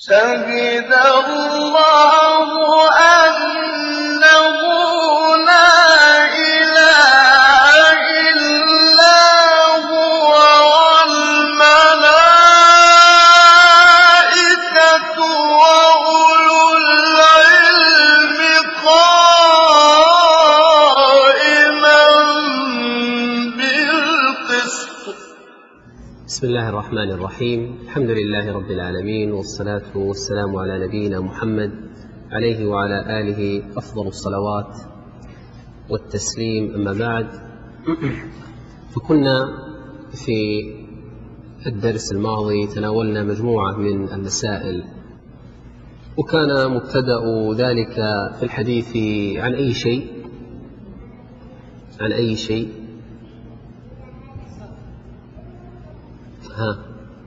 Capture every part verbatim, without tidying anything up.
شهد الله أنه لا إله إلا هو والملائكة وأولو العلم قائما بالقسط. بسم الله الرحمن الرحيم. الحمد لله رب العالمين، والصلاة والسلام على نبينا محمد عليه وعلى آله أفضل الصلوات والتسليم. أما بعد، فكنا في الدرس الماضي تناولنا مجموعة من المسائل، وكان مبتدأ ذلك في الحديث عن أي شيء عن أي شيء ها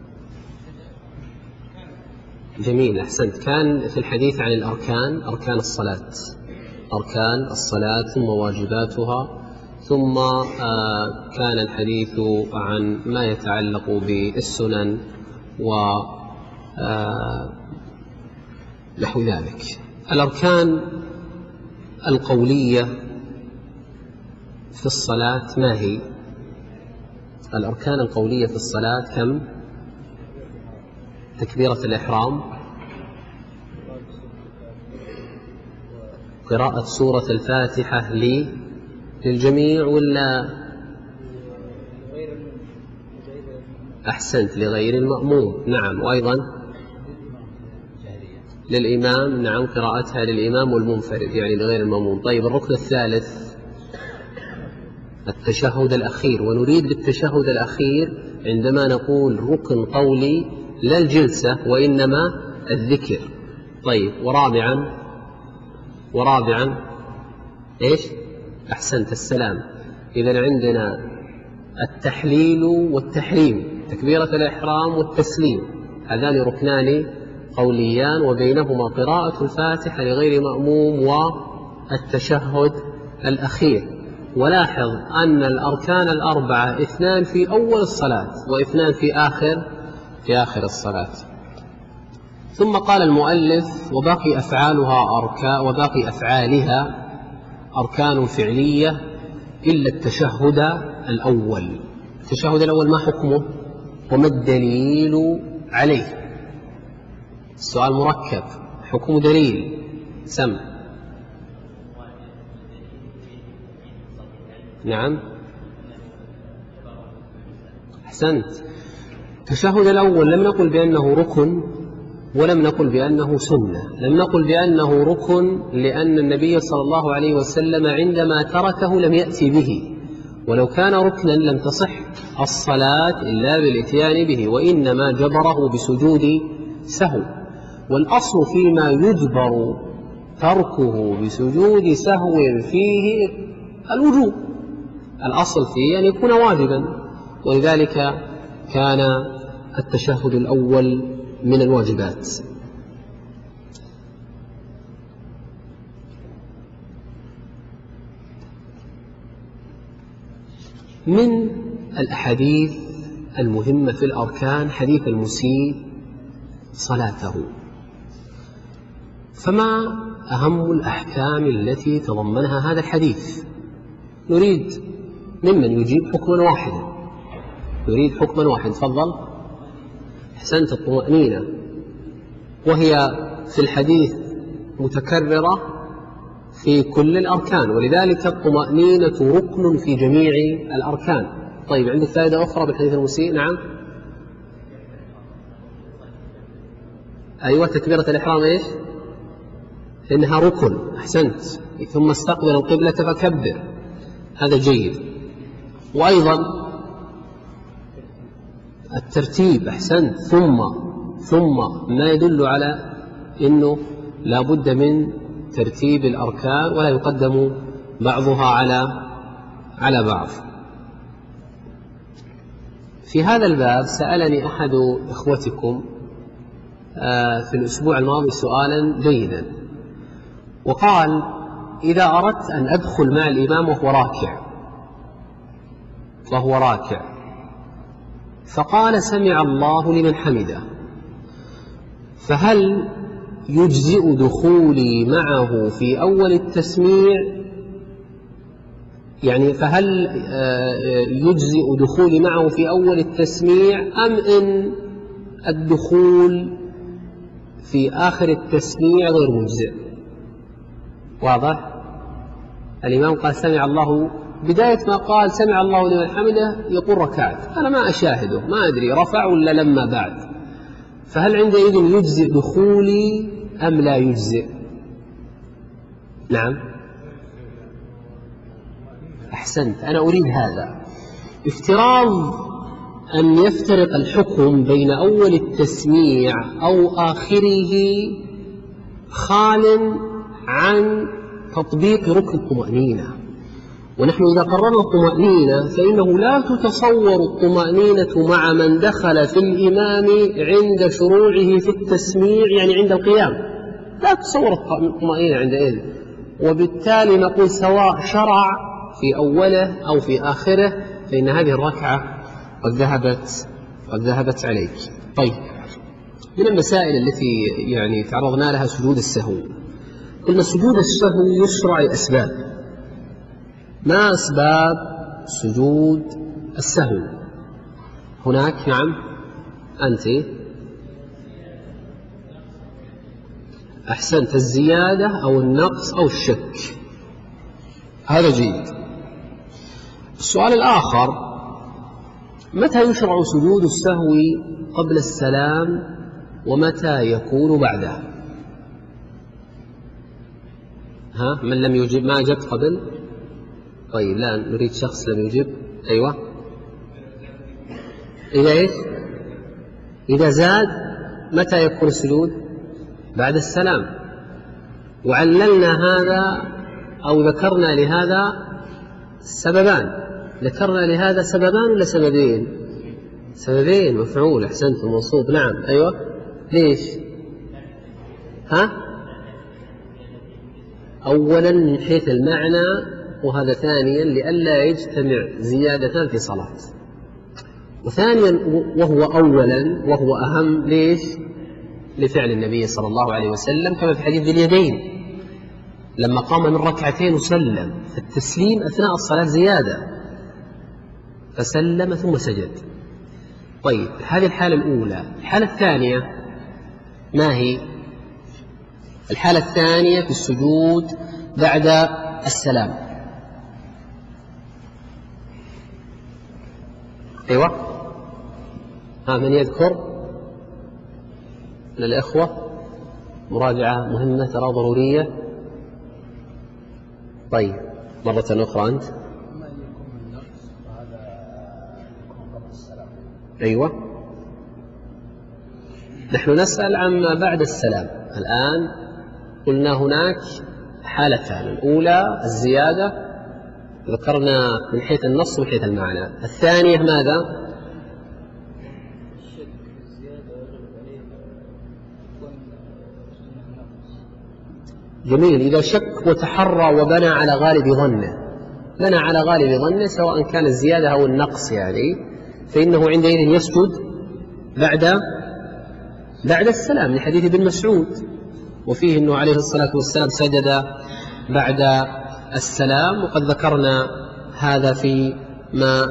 جميل، أحسنت. كان في الحديث عن الأركان، أركان الصلاة أركان الصلاة ثم واجباتها، ثم آه كان الحديث عن ما يتعلق بالسنن و آه نحو ذلك. الأركان القولية في الصلاة ما هي؟ الأركان القولية في الصلاة كم؟ تكبيرة الإحرام، قراءة سورة الفاتحة للجميع ولا أحسنت لغير المأموم؟ نعم. وأيضا للإمام، نعم، قراءتها للإمام والمنفرد يعني لغير المأموم. طيب، الركن الثالث التشهد الأخير، ونريد بالتشهد الأخير عندما نقول ركن قولي لا الجلسة وإنما الذكر. طيب، ورابعا ورابعا إيش؟ أحسنت، السلام. إذن عندنا التحليل والتحريم، تكبيرة الإحرام والتسليم، هذان ركنان قوليان، وبينهما قراءة الفاتحة لغير مأموم والتشهد الأخير. ولاحظ أن الأركان الأربعة اثنان في أول الصلاة واثنان في آخر في آخر الصلاة. ثم قال المؤلف: وباقي أفعالها أركان وباقي أفعالها أركان فعلية إلا التشهد الأول. التشهد الأول ما حكمه وما الدليل عليه؟ السؤال مركب، حكم دليل سم. نعم، أحسنت. التشهد الأول لم نقل بأنه ركن ولم نقل بأنه سنة. لم نقل بأنه ركن لأن النبي صلى الله عليه وسلم عندما تركه لم يأتي به، ولو كان ركنا لم تصح الصلاة إلا بالإتيان به، وإنما جبره بسجود سهو. والأصل فيما يجبر تركه بسجود سهو فيه الوجوب، الأصل فيه أن يكون واجبا، ولذلك كان التشهد الأول من الواجبات. من الأحاديث المهمة في الأركان حديث المسيء صلاته. فما أهم الأحكام التي تضمنها هذا الحديث؟ نريد ممن يجيب حكما واحدا، نريد حكما واحد. تفضل. أحسنت، الطمأنينة، وهي في الحديث متكررة في كل الأركان، ولذلك الطمأنينة ركن في جميع الأركان. طيب، عندك فائدة أخرى بالحديث المسيء؟ نعم، أيوة، تكبيرة الإحرام إيش؟ إنها ركن. أحسنت. ثم استقبل القبلة فكبر، هذا جيد. وأيضا الترتيب. أحسنت. ثم ثم ما يدل على أنه لا بد من ترتيب الأركان ولا يقدم بعضها على على بعض. في هذا الباب سألني أحد إخوتكم في الأسبوع الماضي سؤالا جيدا، وقال: إذا أردت أن أدخل مع الإمام وهو راكع وهو راكع فقال: سمع الله لمن حمده، فهل يجزئ دخولي معه في أول التسميع؟ يعني فهل يجزئ دخولي معه في أول التسميع أم إن الدخول في آخر التسميع غير مجزئ؟ واضح؟ الإمام قال سمع الله، بداية ما قال سمع الله لمن حمده يقول ركعت، أنا ما أشاهده، ما أدري رفع ولا لما بعد، فهل عندئذ يجزئ دخولي أم لا يجزئ؟ نعم أحسنت، أنا أريد هذا. افتراض أن يفترق الحكم بين أول التسميع أو آخره خال عن تطبيق ركن الطمأنينة، ونحن إذا قررنا الطمأنينة فإنه لا تتصور الطمأنينة مع من دخل في الإمام عند شروعه في التسميع، يعني عند القيام لا تتصور الطمأنينة عندئذ، وبالتالي نقول سواء شرع في أوله أو في آخره فإن هذه الركعة قد ذهبت قد ذهبت عليك. طيب، من المسائل التي يعني تعرضنا لها سجود السهو. قلنا سجود السهو يشرع لأسباب. ما أسباب سجود السهو؟ هناك نعم أنت أحسنت، الزيادة أو النقص أو الشك، هذا جيد. السؤال الآخر، متى يشرع سجود السهو قبل السلام ومتى يكون بعده؟ ها، من لم يجب؟ ما أجبت قبل؟ طيب لا نريد شخص لم يجب. أيوة، إذا إيش؟ إذا زاد متى يكون السجود؟ بعد السلام. وعللنا هذا أو ذكرنا لهذا سببان، ذكرنا لهذا سببان ولا سببين؟ سببين، مفعول، أحسنت، منصوب، نعم. أيوة، ليش؟ ها؟ أولا من حيث المعنى، وهذا ثانيا لئلا يجتمع زيادتان في صلاة، وثانيا وهو أولا وهو أهم، ليش؟ لفعل النبي صلى الله عليه وسلم كما في حديث ذي اليدين لما قام من ركعتين وسلم، فالتسليم أثناء الصلاة زيادة، فسلم ثم سجد. طيب، هذه الحالة الأولى. الحالة الثانية ما هي؟ الحالة الثانية في السجود بعد السلام. أيوة، ها من يذكر للإخوة؟ مراجعة مهمة ترى ضرورية. طيب، مرة أخرى أنت. أيوة، نحن نسأل عما بعد السلام. الآن قلنا هناك حالتان، الأولى الزيادة ذكرنا من حيث النص ومن حيث المعنى، الثانية ماذا؟ جميل، إذا شك وتحرى وبنى على غالب ظنه، بنى على غالب ظنه سواء كان الزيادة أو النقص يعني، فإنه عندئذ يسجد بعد بعد السلام لحديث ابن مسعود، وفيه أنه عليه الصلاة والسلام سجد بعد السلام، وقد ذكرنا هذا في ما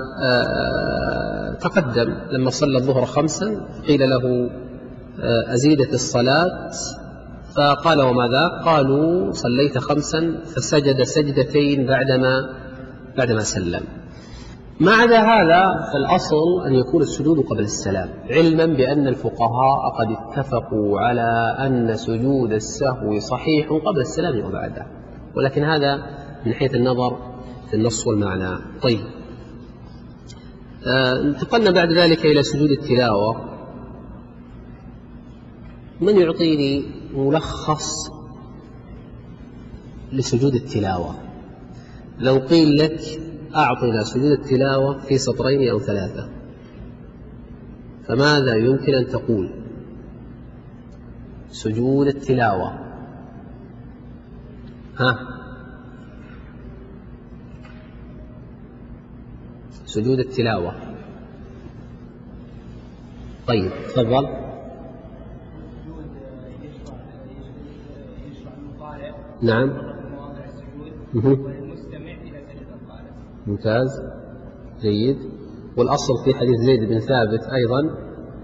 تقدم لما صلى الظهر خمسا قيل له أزيدت الصلاة فقال وماذا؟ قالوا صليت خمسا، فسجد سجدتين بعدما بعدما سلم. ما عدا هذا فالأصل أن يكون السجود قبل السلام، علما بأن الفقهاء قد اتفقوا على أن سجود السهو صحيح قبل السلام وبعده، ولكن هذا من حيث النظر في النص والمعنى. طيب، آه انتقلنا بعد ذلك إلى سجود التلاوة. من يعطيني ملخص لسجود التلاوة؟ لو قيل لك أعطنا سجود التلاوة في سطرين أو ثلاثة، فماذا يمكن أن تقول؟ سجود التلاوة، ها؟ سجود التلاوة. طيب، تفضل. نعم. مه. ممتاز جيد. والأصل في حديث زيد بن ثابت أيضا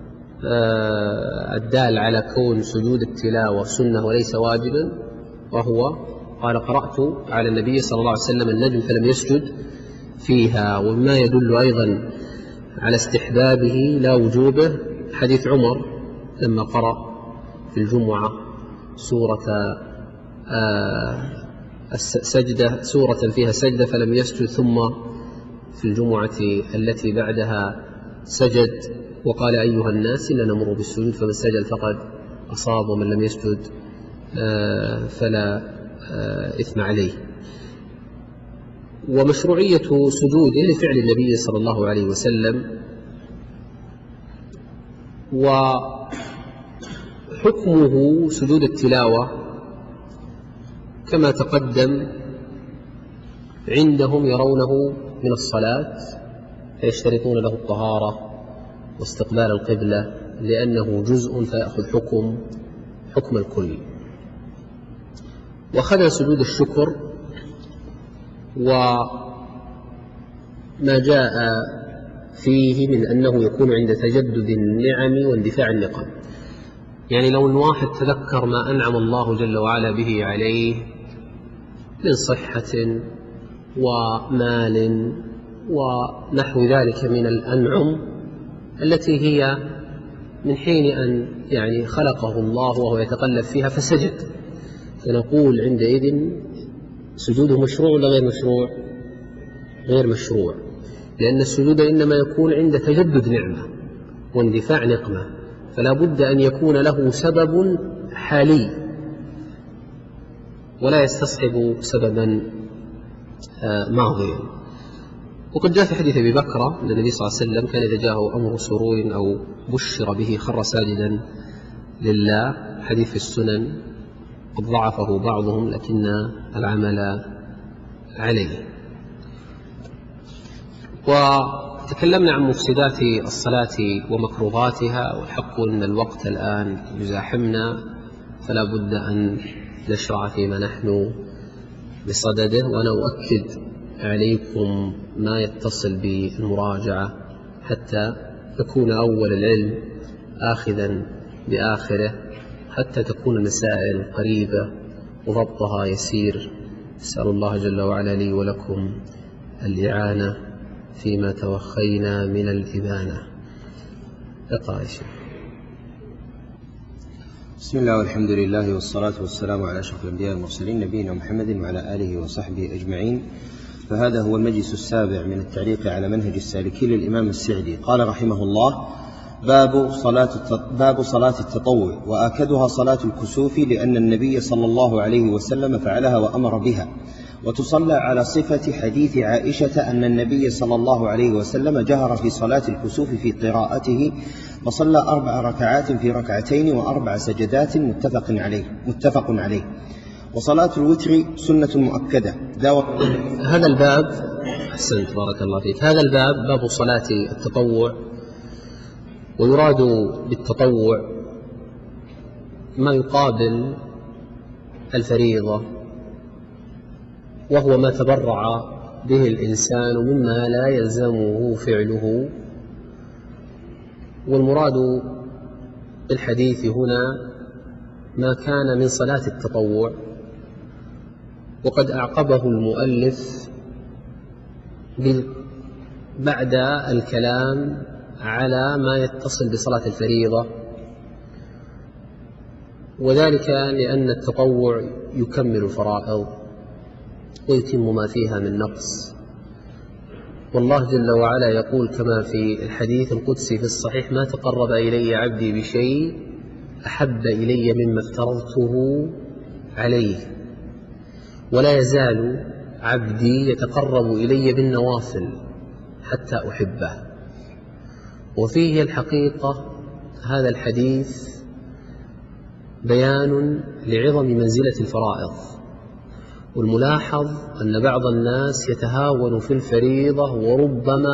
آه الدال على كون سجود التلاوة سنة وليس واجبا، وهو قال قرأت على النبي صلى الله عليه وسلم النجم فلم يسجد فيها. وما يدل أيضا على استحبابه لا وجوبه حديث عمر لما قرأ في الجمعة سورة آه السجدة سورة فيها سجدة فلم يسجد، ثم في الجمعة التي بعدها سجد وقال أيها الناس إننا نمر بالسجود فمن سجد فقد أصاب ومن لم يسجد آه فلا آه إثم عليه. ومشروعية سجوده لفعل النبي صلى الله عليه وسلم، وحكمه سجود التلاوة كما تقدم عندهم يرونه من الصلاة فيشترطون له الطهارة واستقبال القبلة لأنه جزء فيأخذ حكم حكم الكل. وخذ سجود الشكر وما جاء فيه من أنه يكون عند تجدد النعم واندفاع النقم. يعني لو الواحد تذكر ما أنعم الله جل وعلا به عليه من صحة ومال ونحو ذلك من الأنعم التي هي من حين أن يعني خلقه الله وهو يتقلب فيها فسجد، فنقول عندئذ سجوده مشروع ولا غير مشروع؟ غير مشروع، لأن السجود إنما يكون عند تجدد نعمة واندفاع نقمة، فلا بد أن يكون له سبب حالي ولا يستصحب سببا ماضيا. وقد جاء في حديث أبي بكر أن النبي صلى الله عليه وسلم كان إذا جاءه أمر سرور أو بشر به خر ساجدا لله، حديث في السنن قد ضعفه بعضهم لكن العمل عليه. وتكلمنا عن مفسدات الصلاة ومكروهاتها، والحق أن الوقت الآن يزاحمنا فلا بد أن نشرع فيما نحن بصدده. وأنا أؤكد عليكم ما يتصل بالمراجعة حتى يكون أول العلم آخذا بآخره، حتى تكون المسائل قريبة وضبطها يسير. أسأل الله جل وعلا لي ولكم الإعانة فيما توخينا من الإبانة. اقرأ يا شيخ. بسم الله والحمد لله والصلاة والسلام على أشرف الأنبياء والمرسلين نبينا محمد وعلى آله وصحبه أجمعين. فهذا هو المجلس السابع من التعليق على منهج السالكين للإمام السعدي. قال رحمه الله: باب صلاة باب صلاة التطوع، وآكدها صلاة الكسوف لأن النبي صلى الله عليه وسلم فعلها وأمر بها، وتصلى على صفة حديث عائشة أن النبي صلى الله عليه وسلم جهر في صلاة الكسوف في قراءته فصلى أربع ركعات في ركعتين وأربع سجدات متفق عليه متفق عليه وصلاة الوتر سنة مؤكدة. هذا الباب أحسنت بارك الله فيك. هذا الباب باب صلاة التطوع، ويراد بالتطوع ما يقابل الفريضة، وهو ما تبرع به الإنسان مما لا يلزمه فعله. والمراد بالحديث هنا ما كان من صلاة التطوع، وقد أعقبه المؤلف بعد الكلام على ما يتصل بصلاة الفريضة، وذلك لأن التطوع يكمل الفرائض ويتم ما فيها من نقص. والله جل وعلا يقول كما في الحديث القدسي في الصحيح: ما تقرب إلي عبدي بشيء أحب إلي مما افترضته عليه، ولا يزال عبدي يتقرب إلي بالنوافل حتى أحبه. وفيه الحقيقة هذا الحديث بيان لعظم منزلة الفرائض. والملاحظ أن بعض الناس يتهاون في الفريضة وربما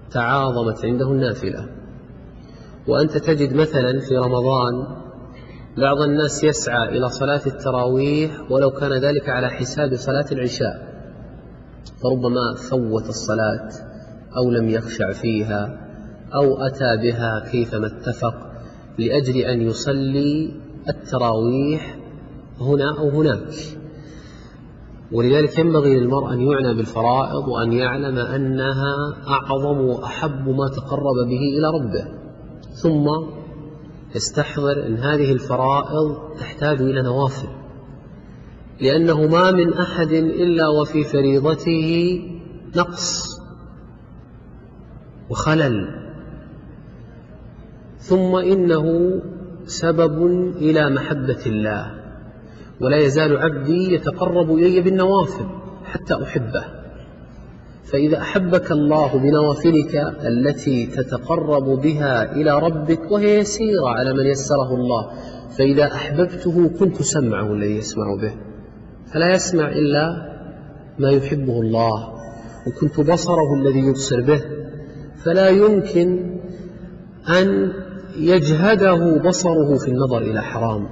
تعاظمت عنده النافلة. وأنت تجد مثلا في رمضان بعض الناس يسعى إلى صلاة التراويح ولو كان ذلك على حساب صلاة العشاء، فربما فوت الصلاة أو لم يخشع فيها أو أتى بها كيفما اتفق لأجل أن يصلي التراويح هنا أو هناك. ولذلك ينبغي للمرء أن يعنى بالفرائض وأن يعلم أنها أعظم وأحب ما تقرب به إلى ربه، ثم يستحضر أن هذه الفرائض تحتاج إلى نوافل، لأنه ما من أحد إلا وفي فريضته نقص وخلل، ثم إنه سبب إلى محبة الله، ولا يزال عبدي يتقرب إلي بالنوافل حتى أحبه. فإذا أحبك الله بنوافلك التي تتقرب بها إلى ربك، وهي يسيرة على من يسره الله، فإذا أحببته كنت سمعه الذي يسمع به فلا يسمع إلا ما يحبه الله، وكنت بصره الذي يبصر به فلا يمكن أن يجهده بصره في النظر إلى حرام،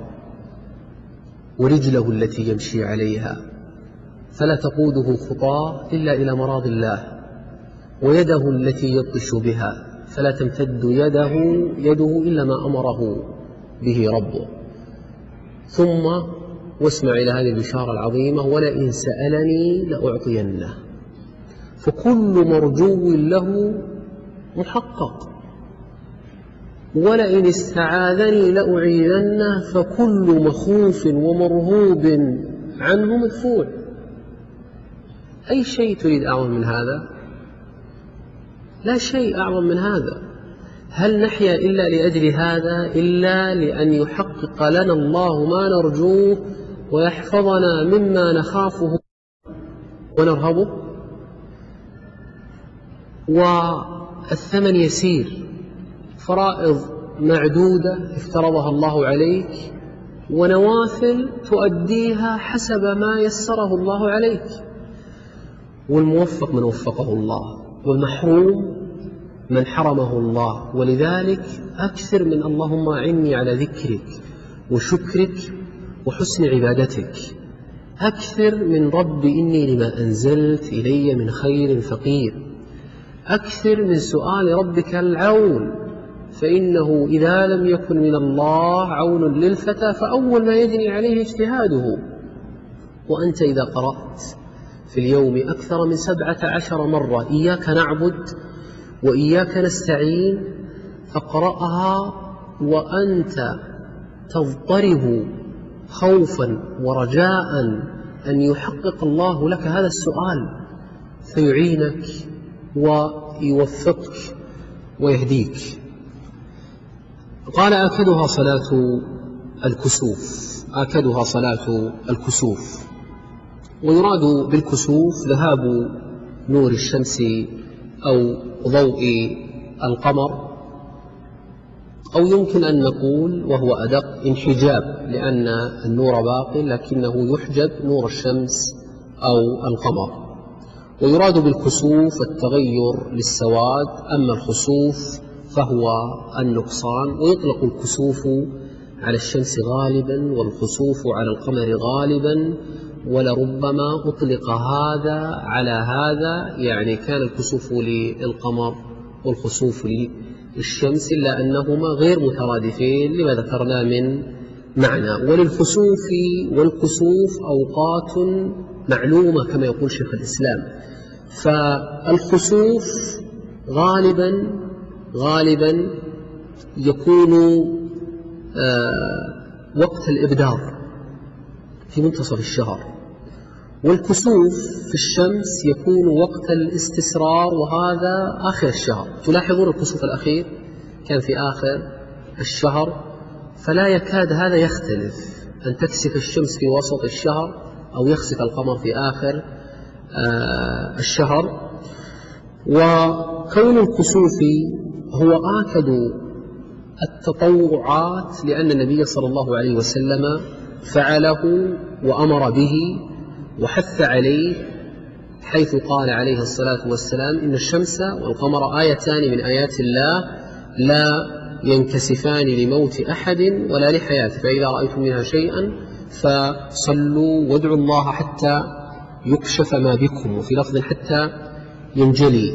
ورجله التي يمشي عليها فلا تقوده خطاه إلا إلى مراض الله، ويده التي يبطش بها فلا تمتد يده يده إلا ما أمره به ربه. ثم واسمع إلى هذه البشارة العظيمة: ولئن سألني لأعطينه. فكل مرجو له محقق، ولئن استعاذني لأعيذنه، فكل مخوف ومرهوب عنه مدفوع. أي شيء تريد أعظم من هذا؟ لا شيء أعظم من هذا. هل نحيا إلا لأجل هذا؟ إلا لأن يحقق لنا الله ما نرجوه ويحفظنا مما نخافه ونرهبه. والثمن يسير، فرائض معدودة افترضها الله عليك، ونوافل تؤديها حسب ما يسره الله عليك. والموفق من وفقه الله، والمحروم من حرمه الله. ولذلك أكثر من اللهم أعني على ذكرك وشكرك وحسن عبادتك، أكثر من رب إني لما أنزلت إلي من خير فقير، أكثر من سؤال ربك العون، فإنه إذا لم يكن من الله عون للفتى فأول ما يجري عليه اجتهاده. وأنت إذا قرأت في اليوم أكثر من سبعة عشر مرة إياك نعبد وإياك نستعين، فاقرأها وأنت تضطرب خوفا ورجاء أن يحقق الله لك هذا السؤال فيعينك ويوفقك ويهديك. قال: آكدها صلاة الكسوف. آكدها صلاة الكسوف. ويراد بالكسوف ذهاب نور الشمس أو ضوء القمر، أو يمكن أن نقول وهو أدق انحجاب، لأن النور باق لكنه يحجب نور الشمس أو القمر. ويراد بالكسوف التغير للسواد، أما الخسوف فهو النقصان. ويطلق الكسوف على الشمس غالبا والخسوف على القمر غالبا، ولربما أطلق هذا على هذا، يعني كان الكسوف للقمر والخسوف للشمس، إلا أنهما غير مترادفين لما ذكرنا من معنى. وللخسوف والكسوف أوقات معلومة كما يقول شيخ الإسلام. فالخسوف غالبا غالبا يكون آه وقت الإبدار في منتصف الشهر، والكسوف في الشمس يكون وقت الاستسرار، وهذا آخر الشهر. تلاحظون الكسوف الأخير كان في آخر الشهر، فلا يكاد هذا يختلف، أن تكسف الشمس في وسط الشهر أو يخسف القمر في آخر آه الشهر. وكون الكسوف هو آكد التطوعات، لأن النبي صلى الله عليه وسلم فعله وأمر به وحث عليه، حيث قال عليه الصلاة والسلام: إن الشمس والقمر آيتان من آيات الله لا ينكسفان لموت أحد ولا لحياته، فإذا رأيتم منها شيئا فصلوا وادعوا الله حتى يكشف ما بكم، وفي لفظ حتى ينجلي.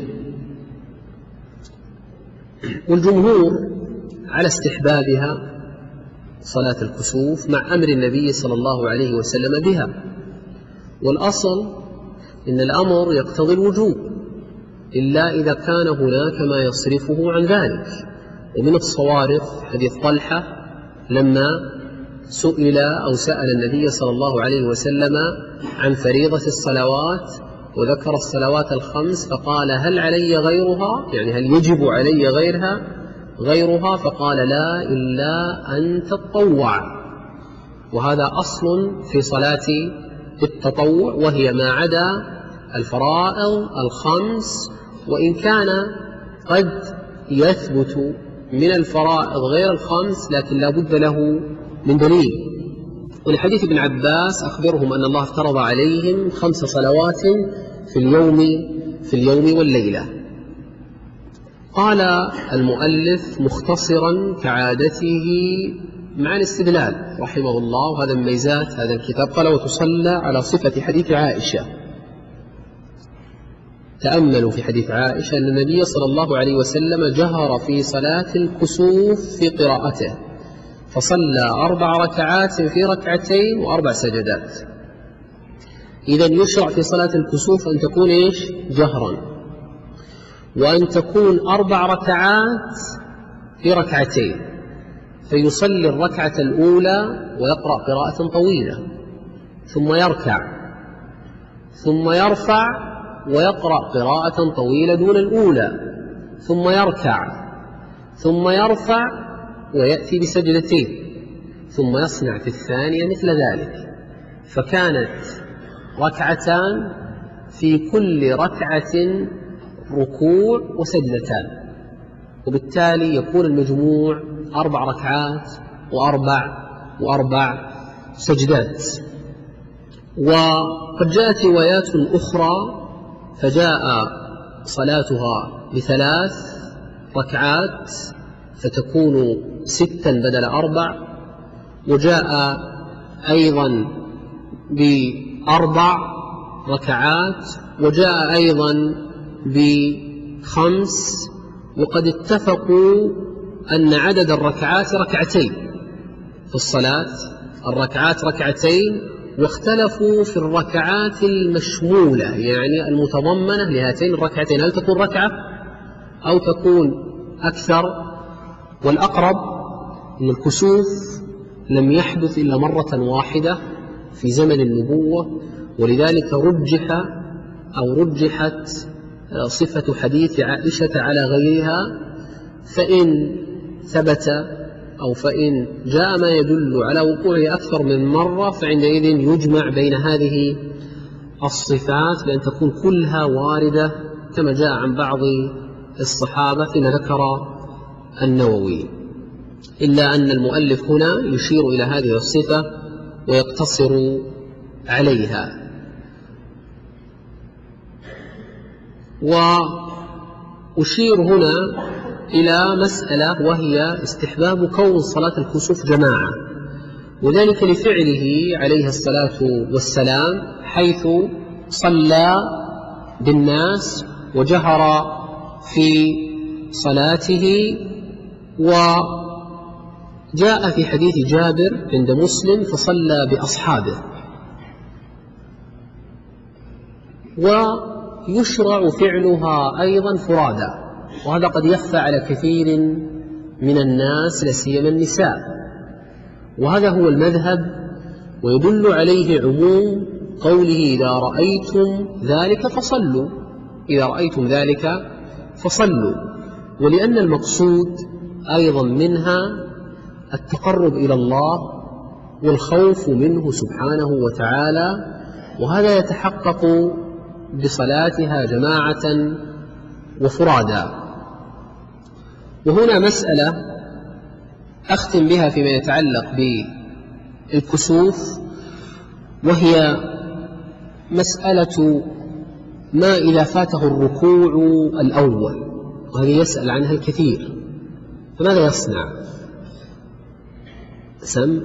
والجمهور على استحبابها صلاة الكسوف مع أمر النبي صلى الله عليه وسلم بها، والأصل إن الأمر يقتضي الوجوب إلا إذا كان هناك ما يصرفه عن ذلك. ومن الصوارف حديث طلحة لما سئل أو سأل النبي صلى الله عليه وسلم عن فريضة الصلوات وذكر الصلوات الخمس فقال هل علي غيرها، يعني هل يجب علي غيرها غيرها فقال لا إلا أن تتطوع. وهذا أصل في صلاة التطوع، وهي ما عدا الفرائض الخمس، وإن كان قد يثبت من الفرائض غير الخمس لكن لا بد له من دليل. ولحديث ابن عباس أخبرهم أن الله افترض عليهم خمس صلوات في اليوم في اليوم والليلة. قال المؤلف مختصرا كعادته مع الاستدلال رحمه الله، وهذا من ميزات هذا الكتاب. قال وتصلى على صفة حديث عائشة. تأملوا في حديث عائشة أن النبي صلى الله عليه وسلم جهر في صلاة الكسوف في قراءته، فصلى أربع ركعات في ركعتين وأربع سجدات. إذن يشرع في صلاة الكسوف أن تكون إيش؟ جهرا، وأن تكون أربع ركعات في ركعتين، فيصلي الركعة الأولى ويقرأ قراءة طويلة، ثم يركع، ثم يرفع ويقرأ قراءة طويلة دون الأولى، ثم يركع، ثم يرفع ويأتي بسجدتين، ثم يصنع في الثانية مثل ذلك. فكانت ركعتان في كل ركعة ركوع وسجدتان، وبالتالي يكون المجموع أربع ركعات وأربع وأربع سجدات. وقد جاءت روايات أخرى فجاء صلاتها بثلاث ركعات فتكون ستا بدل أربع، وجاء أيضا بأربع ركعات، وجاء أيضا بخمس. وقد اتفقوا أن عدد الركعات ركعتين في الصلاة، الركعات ركعتين، واختلفوا في الركعات المشمولة يعني المتضمنة لهاتين الركعتين، هل تكون ركعة أو تكون أكثر. والأقرب أن الكسوف لم يحدث إلا مرة واحدة في زمن النبوة، ولذلك رجح أو رجحت صفة حديث عائشة على غيرها. فإن ثبت أو فإن جاء ما يدل على وقوعه أكثر من مرة فعندئذ يجمع بين هذه الصفات بأن تكون كلها واردة كما جاء عن بعض الصحابة فيما ذكر النووي، إلا أن المؤلف هنا يشير إلى هذه الصفة ويقتصر عليها. وأشير هنا إلى مسألة وهي استحباب كون صلاة الكسوف جماعة، وذلك لفعله عليه الصلاة والسلام حيث صلى بالناس وجهر في صلاته. وجاء في حديث جابر عند مسلم فصلى بأصحابه. ويشرع فعلها أيضا فرادا، وهذا قد يخفى على كثير من الناس لا سيما النساء، وهذا هو المذهب، ويدل عليه عموم قوله إذا رأيتم ذلك فصلوا، إذا رأيتم ذلك فصلوا، ولأن المقصود أيضا منها التقرب إلى الله والخوف منه سبحانه وتعالى، وهذا يتحقق بصلاتها جماعة وفرادا. وهنا مسألة أختم بها فيما يتعلق بالكسوف، وهي مسألة ما إذا فاته الركوع الأول، وهذه يسأل عنها الكثير. فماذا يصنع؟ سم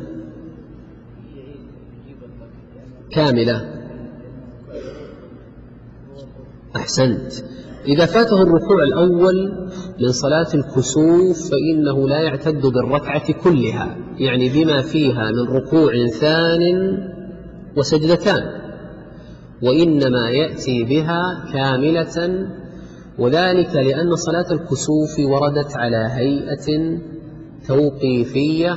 كاملة. أحسنت. إذا فاته الركوع الأول من صلاة الكسوف فإنه لا يعتد بالركعة كلها، يعني بما فيها من ركوع ثان وسجدتان، وإنما يأتي بها كاملة، وذلك لأن صلاة الكسوف وردت على هيئة توقيفية،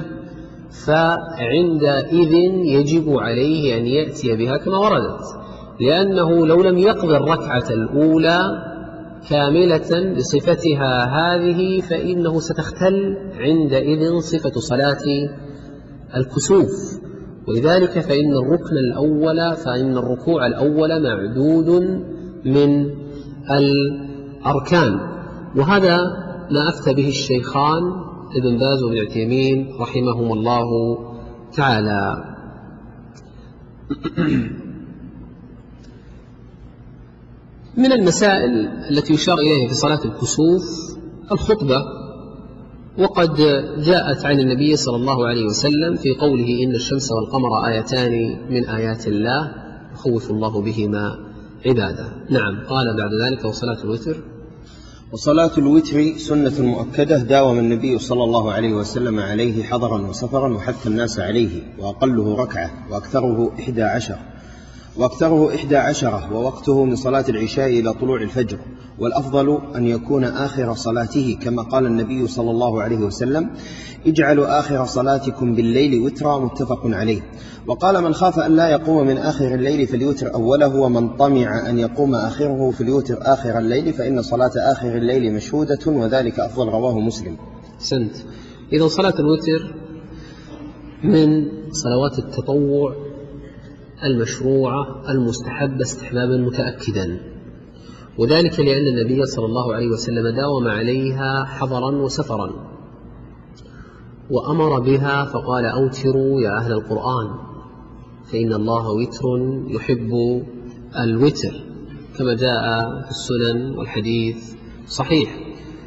فعندئذ يجب عليه أن يأتي بها كما وردت، لأنه لو لم يقضي الركعة الأولى كاملة بصفتها هذه فإنه ستختل عندئذ صفة صلاة الكسوف. ولذلك فإن الركن الأول فإن الركوع الأول معدود من الأركان، وهذا ما أفتى به الشيخان ابن باز وابن عثيمين رحمهم الله تعالى. من المسائل التي يشار إليها في صلاة الكسوف الخطبة، وقد جاءت عن النبي صلى الله عليه وسلم في قوله إن الشمس والقمر آيتان من آيات الله يخوف الله بهما عباده. نعم. قال بعد ذلك وصلاة الوتر. وصلاة الوتر سنة مؤكدة داوم النبي صلى الله عليه وسلم عليه حضرا وسفرا وحث الناس عليه، وأقله ركعة وأكثره إحدى عشر وأكثره إحدى عشرة ووقته من صلاة العشاء إلى طلوع الفجر، والأفضل أن يكون آخر صلاته كما قال النبي صلى الله عليه وسلم اجعلوا آخر صلاتكم بالليل وترا، متفق عليه. وقال من خاف أن لا يقوم من آخر الليل فليوتر أوله، ومن طمع أن يقوم آخره فليوتر آخر الليل، فإن صلاة آخر الليل مشهودة وذلك أفضل، رواه مسلم. سنت. إذا صلاة الوتر من صلوات التطوع المشروعة المستحبة استحبابا متأكدا، وذلك لأن النبي صلى الله عليه وسلم داوم عليها حضرا وسفرا، وأمر بها فقال أوتروا يا أهل القرآن فإن الله وتر يحب الوتر، كما جاء في السنن والحديث صحيح.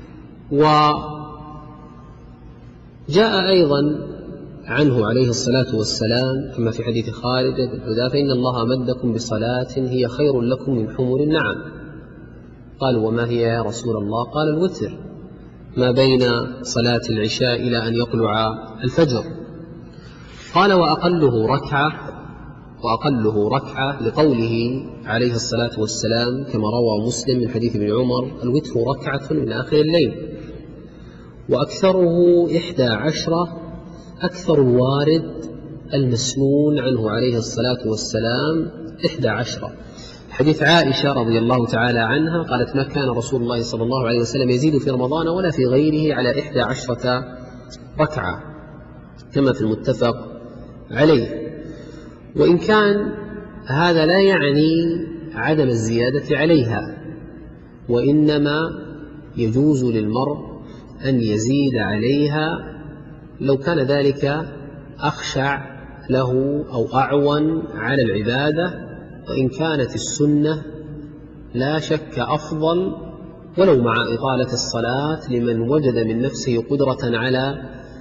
وجاء أيضا عنه عليه الصلاة والسلام كما في حديث خالد بن حذافة إن الله أمدكم بصلاة هي خير لكم من حمر النعم. قالوا وما هي يا رسول الله؟ قال الوتر ما بين صلاة العشاء إلى أن يطلع الفجر. قال وأقله ركعة وأقله ركعة لقوله عليه الصلاة والسلام كما روى مسلم من حديث ابن عمر الوتر ركعة من آخر الليل، وأكثره إحدى عشرة، أكثر الوارد المسنون عنه عليه الصلاة والسلام إحدى عشرة. حديث عائشة رضي الله تعالى عنها قالت ما كان رسول الله صلى الله عليه وسلم يزيد في رمضان ولا في غيره على إحدى عشرة ركعة كما في المتفق عليه. وإن كان هذا لا يعني عدم الزيادة عليها، وإنما يجوز للمرء أن يزيد عليها لو كان ذلك أخشع له أو أعون على العبادة، وإن كانت السنة لا شك أفضل ولو مع إطالة الصلاة لمن وجد من نفسه قدرة على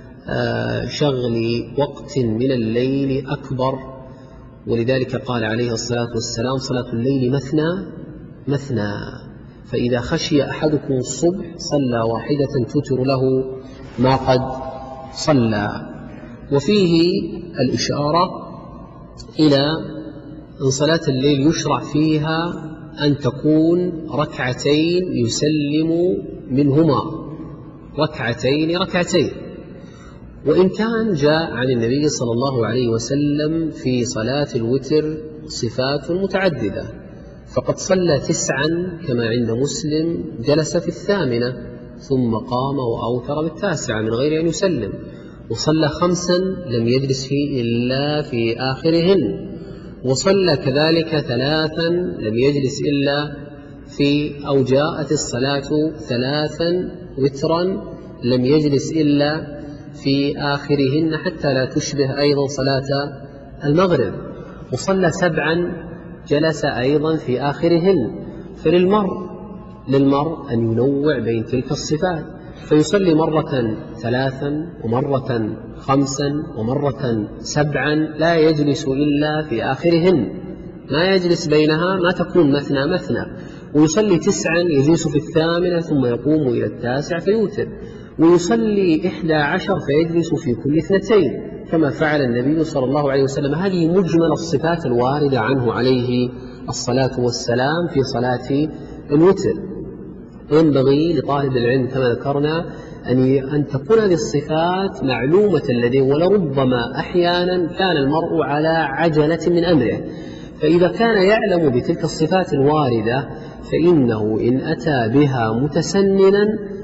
شغل وقت من الليل أكبر. ولذلك قال عليه الصلاة والسلام صلاة الليل مثنى مثنى، فإذا خشي أحدكم الصبح صلى واحدة توتر له ما قد صلى. وفيه الإشارة إلى أن صلاة الليل يشرع فيها أن تكون ركعتين يسلم منهما، ركعتين ركعتين. وإن كان جاء عن النبي صلى الله عليه وسلم في صلاة الوتر صفات متعددة، فقد صلى تسعا كما عند مسلم جلس في الثامنة ثم قام وأوتر بالتاسعة من غير أن يسلم، وصلى خمسا لم يجلس فيه إلا في آخرهن، وصلى كذلك ثلاثا لم يجلس إلا في أو جاءت الصلاة ثلاثا وترا لم يجلس إلا في آخرهن حتى لا تشبه أيضا صلاة المغرب، وصلى سبعا جلس أيضا في آخرهن. فللمرء للمرء أن ينوع بين تلك الصفات، فيصلي مرة ثلاثا ومرة خمسا ومرة سبعا، لا يجلس إلا في آخرهن، ما يجلس بينها، ما تكون مثنى مثنى. ويصلي تسعا يجلس في الثامنة ثم يقوم إلى التاسع فيوتر. ويصلي إحدى عشر فيجلس في كل اثنتين كما فعل النبي صلى الله عليه وسلم. هذه مجمل الصفات الواردة عنه عليه الصلاة والسلام في صلاة الوتر. ينبغي لطالب العلم كما ذكرنا أن تكون هذه الصفات معلومة لديه، ولربما أحيانا كان المرء على عجلة من أمره، فإذا كان يعلم بتلك الصفات الواردة فإنه إن أتى بها متسننا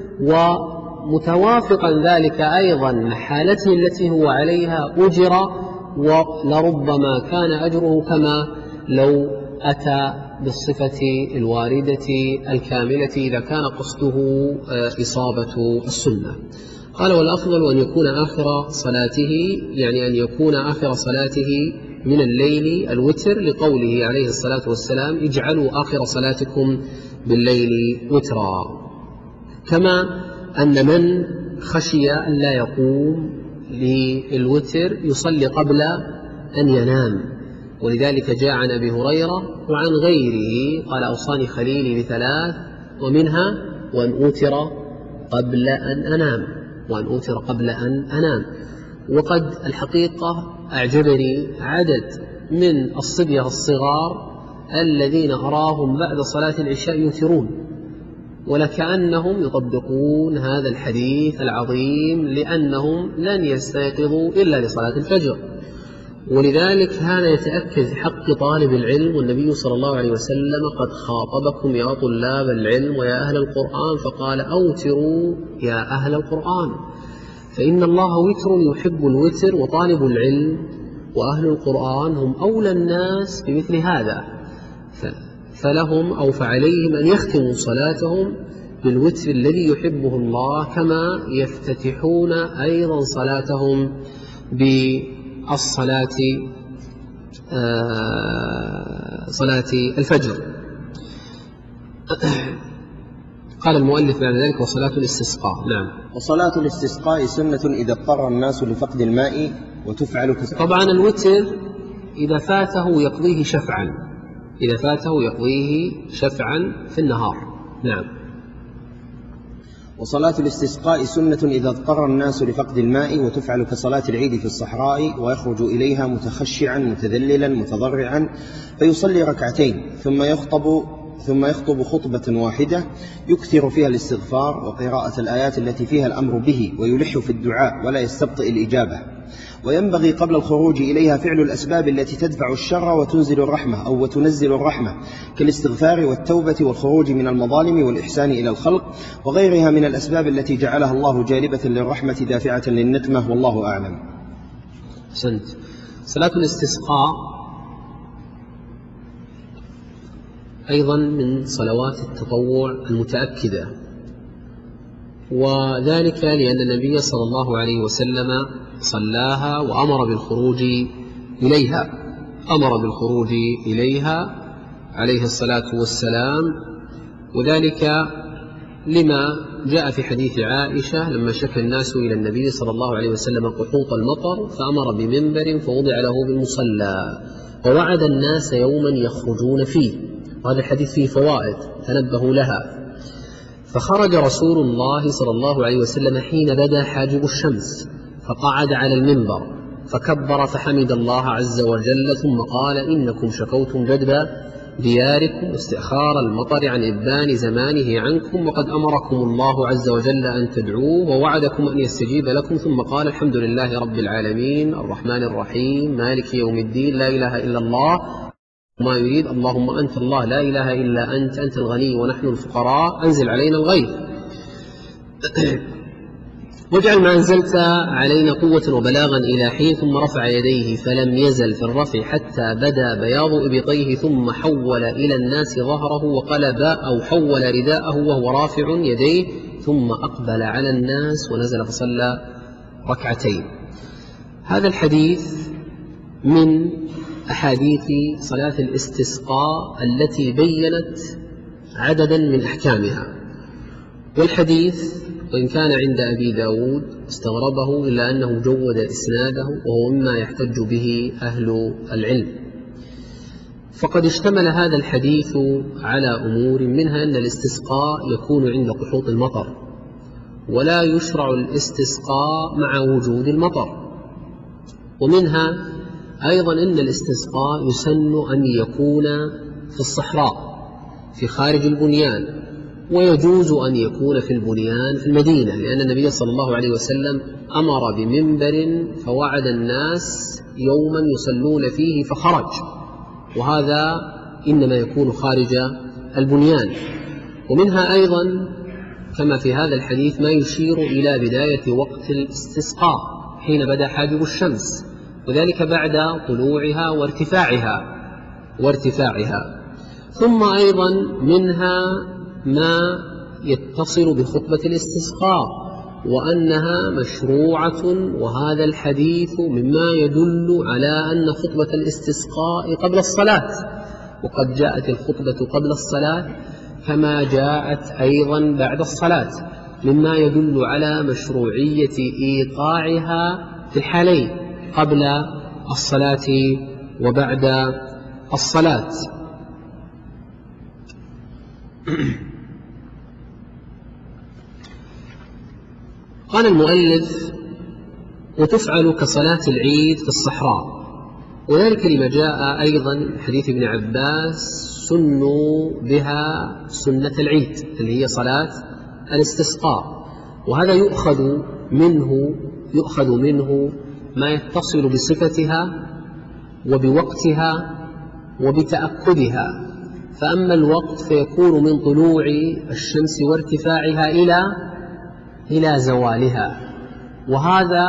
ومتوافقا ذلك أيضا حالته التي هو عليها أجر، ولربما كان أجره كما لو أتى بالصفة الواردة الكاملة إذا كان قصده إصابة السنة. قال والأفضل أن يكون آخر صلاته، يعني أن يكون آخر صلاته من الليل الوتر، لقوله عليه الصلاة والسلام اجعلوا آخر صلاتكم بالليل وترا. كما أن من خشي أن لا يقوم للوتر يصلي قبل أن ينام، ولذلك جاء عن أبي هريرة وعن غيره قال أوصاني خليلي بثلاث ومنها وأن أوتر قبل أن أنام، وأن أوتر قبل أن أنام. وقد الحقيقة أعجبني عدد من الصبية الصغار الذين أراهم بعد صلاة العشاء يوترون، ولكأنهم يطبقون هذا الحديث العظيم لأنهم لن يستيقظوا إلا لصلاة الفجر. ولذلك هذا يتأكد في حق طالب العلم، والنبي صلى الله عليه وسلم قد خاطبكم يا طلاب العلم ويا أهل القرآن فقال أوتروا يا أهل القرآن، فإن الله وتر يحب الوتر، وطالب العلم وأهل القرآن هم أولى الناس بمثل هذا، فلهم أو فعليهم أن يختموا صلاتهم بالوتر الذي يحبه الله، كما يفتتحون أيضا صلاتهم بالصلاة آه صلاة الفجر. قال المؤلف بعد ذلك وصلاة الاستسقاء. نعم. وصلاة الاستسقاء سنة إذا اضطر الناس لفقد الماء وتفعل كثيرا. طبعا الوتر إذا فاته يقضيه شفعا، إذا فاته يقضيه شفعا في النهار. نعم. وصلاة الاستسقاء سنة إذا اضطر الناس لفقد الماء وتفعل كصلاة العيد في الصحراء، ويخرج إليها متخشعا متذللا متضرعا فيصلي ركعتين ثم يخطب ثم يخطب خطبة واحدة يكثر فيها الاستغفار وقراءة الآيات التي فيها الأمر به، ويلح في الدعاء ولا يستبطئ الإجابة. وينبغي قبل الخروج إليها فعل الأسباب التي تدفع الشر وتنزل الرحمة أو وتنزل الرحمة، كالاستغفار والتوبة والخروج من المظالم والإحسان إلى الخلق، وغيرها من الأسباب التي جعلها الله جالبة للرحمة دافعة للنتمة، والله أعلم. سنت. صلاة الاستسقاء أيضا من صلوات التطوع المتأكدة، وذلك لأن النبي صلى الله عليه وسلم صلاها وأمر بالخروج إليها أمر بالخروج إليها عليه الصلاة والسلام، وذلك لما جاء في حديث عائشة لما شكى الناس إلى النبي صلى الله عليه وسلم قحوط المطر فأمر بمنبر فوضع له بالمصلى ووعد الناس يوما يخرجون فيه، وهذا الحديث فيه فوائد تنبهوا لها. فخرج رسول الله صلى الله عليه وسلم حين بدا حاجب الشمس فقعد على المنبر فكبر فحمد الله عز وجل، ثم قال إنكم شكوتم جدب دياركم واستئخار المطر عن إبان زمانه عنكم، وقد أمركم الله عز وجل أن تدعوه ووعدكم أن يستجيب لكم، ثم قال الحمد لله رب العالمين الرحمن الرحيم مالك يوم الدين لا إله إلا الله ما يريد اللهم أنت الله لا إله إلا أنت أنت الغني ونحن الفقراء أنزل علينا الغيث واجعل ما أنزلت علينا قوة وبلاغا إلى حين، ثم رفع يديه فلم يزل في الرفع حتى بدا بياض إبطيه، ثم حول إلى الناس ظهره وقلب أو حول رداءه وهو رافع يديه، ثم أقبل على الناس ونزل فصلى ركعتين. هذا الحديث من أحاديث صلاة الاستسقاء التي بيّنت عددا من أحكامها، والحديث وإن كان عند أبي داود استغربه إلا أنه جود إسناده، وهو مما يحتج به أهل العلم. فقد اشتمل هذا الحديث على أمور، منها أن الاستسقاء يكون عند قحوط المطر، ولا يشرع الاستسقاء مع وجود المطر. ومنها أيضا أن الاستسقاء يسن أن يكون في الصحراء في خارج البنيان، ويجوز أن يكون في البنيان في المدينة، لأن النبي صلى الله عليه وسلم أمر بمنبر فوعد الناس يوما يصلون فيه فخرج، وهذا إنما يكون خارج البنيان. ومنها أيضا كما في هذا الحديث ما يشير إلى بداية وقت الاستسقاء حين بدأ حاجب الشمس، وذلك بعد طلوعها وارتفاعها وارتفاعها ثم أيضا منها ما يتصل بخطبة الاستسقاء، وأنها مشروعة، وهذا الحديث مما يدل على أن خطبة الاستسقاء قبل الصلاة، وقد جاءت الخطبة قبل الصلاة كما جاءت أيضا بعد الصلاة، مما يدل على مشروعية إيقاعها في الحالين قبل الصلاة وبعد الصلاة. قال المؤلف: وتفعل كصلاة العيد في الصحراء، وذلك لما جاء أيضا حديث ابن عباس: سنوا بها سنة العيد، اللي هي صلاة الاستسقاء. وهذا يؤخذ منه يؤخذ منه ما يتصل بصفتها وبوقتها وبتأكدها. فأما الوقت فيكون من طلوع الشمس وارتفاعها إلى إلى زوالها، وهذا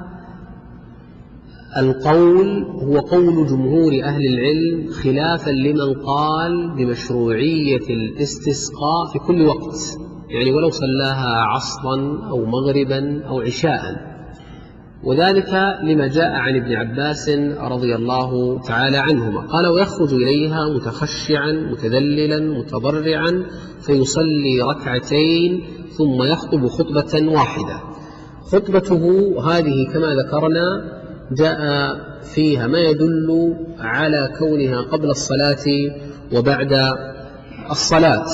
القول هو قول جمهور أهل العلم، خلافا لمن قال بمشروعية الاستسقاء في كل وقت، يعني ولو صلاها عصرا أو مغربا أو عشاء، وذلك لما جاء عن ابن عباس رضي الله تعالى عنهما قال: ويخرج إليها متخشعا متذللا متضرعا فيصلي ركعتين ثم يخطب خطبة واحدة. خطبته هذه كما ذكرنا جاء فيها ما يدل على كونها قبل الصلاة وبعد الصلاة،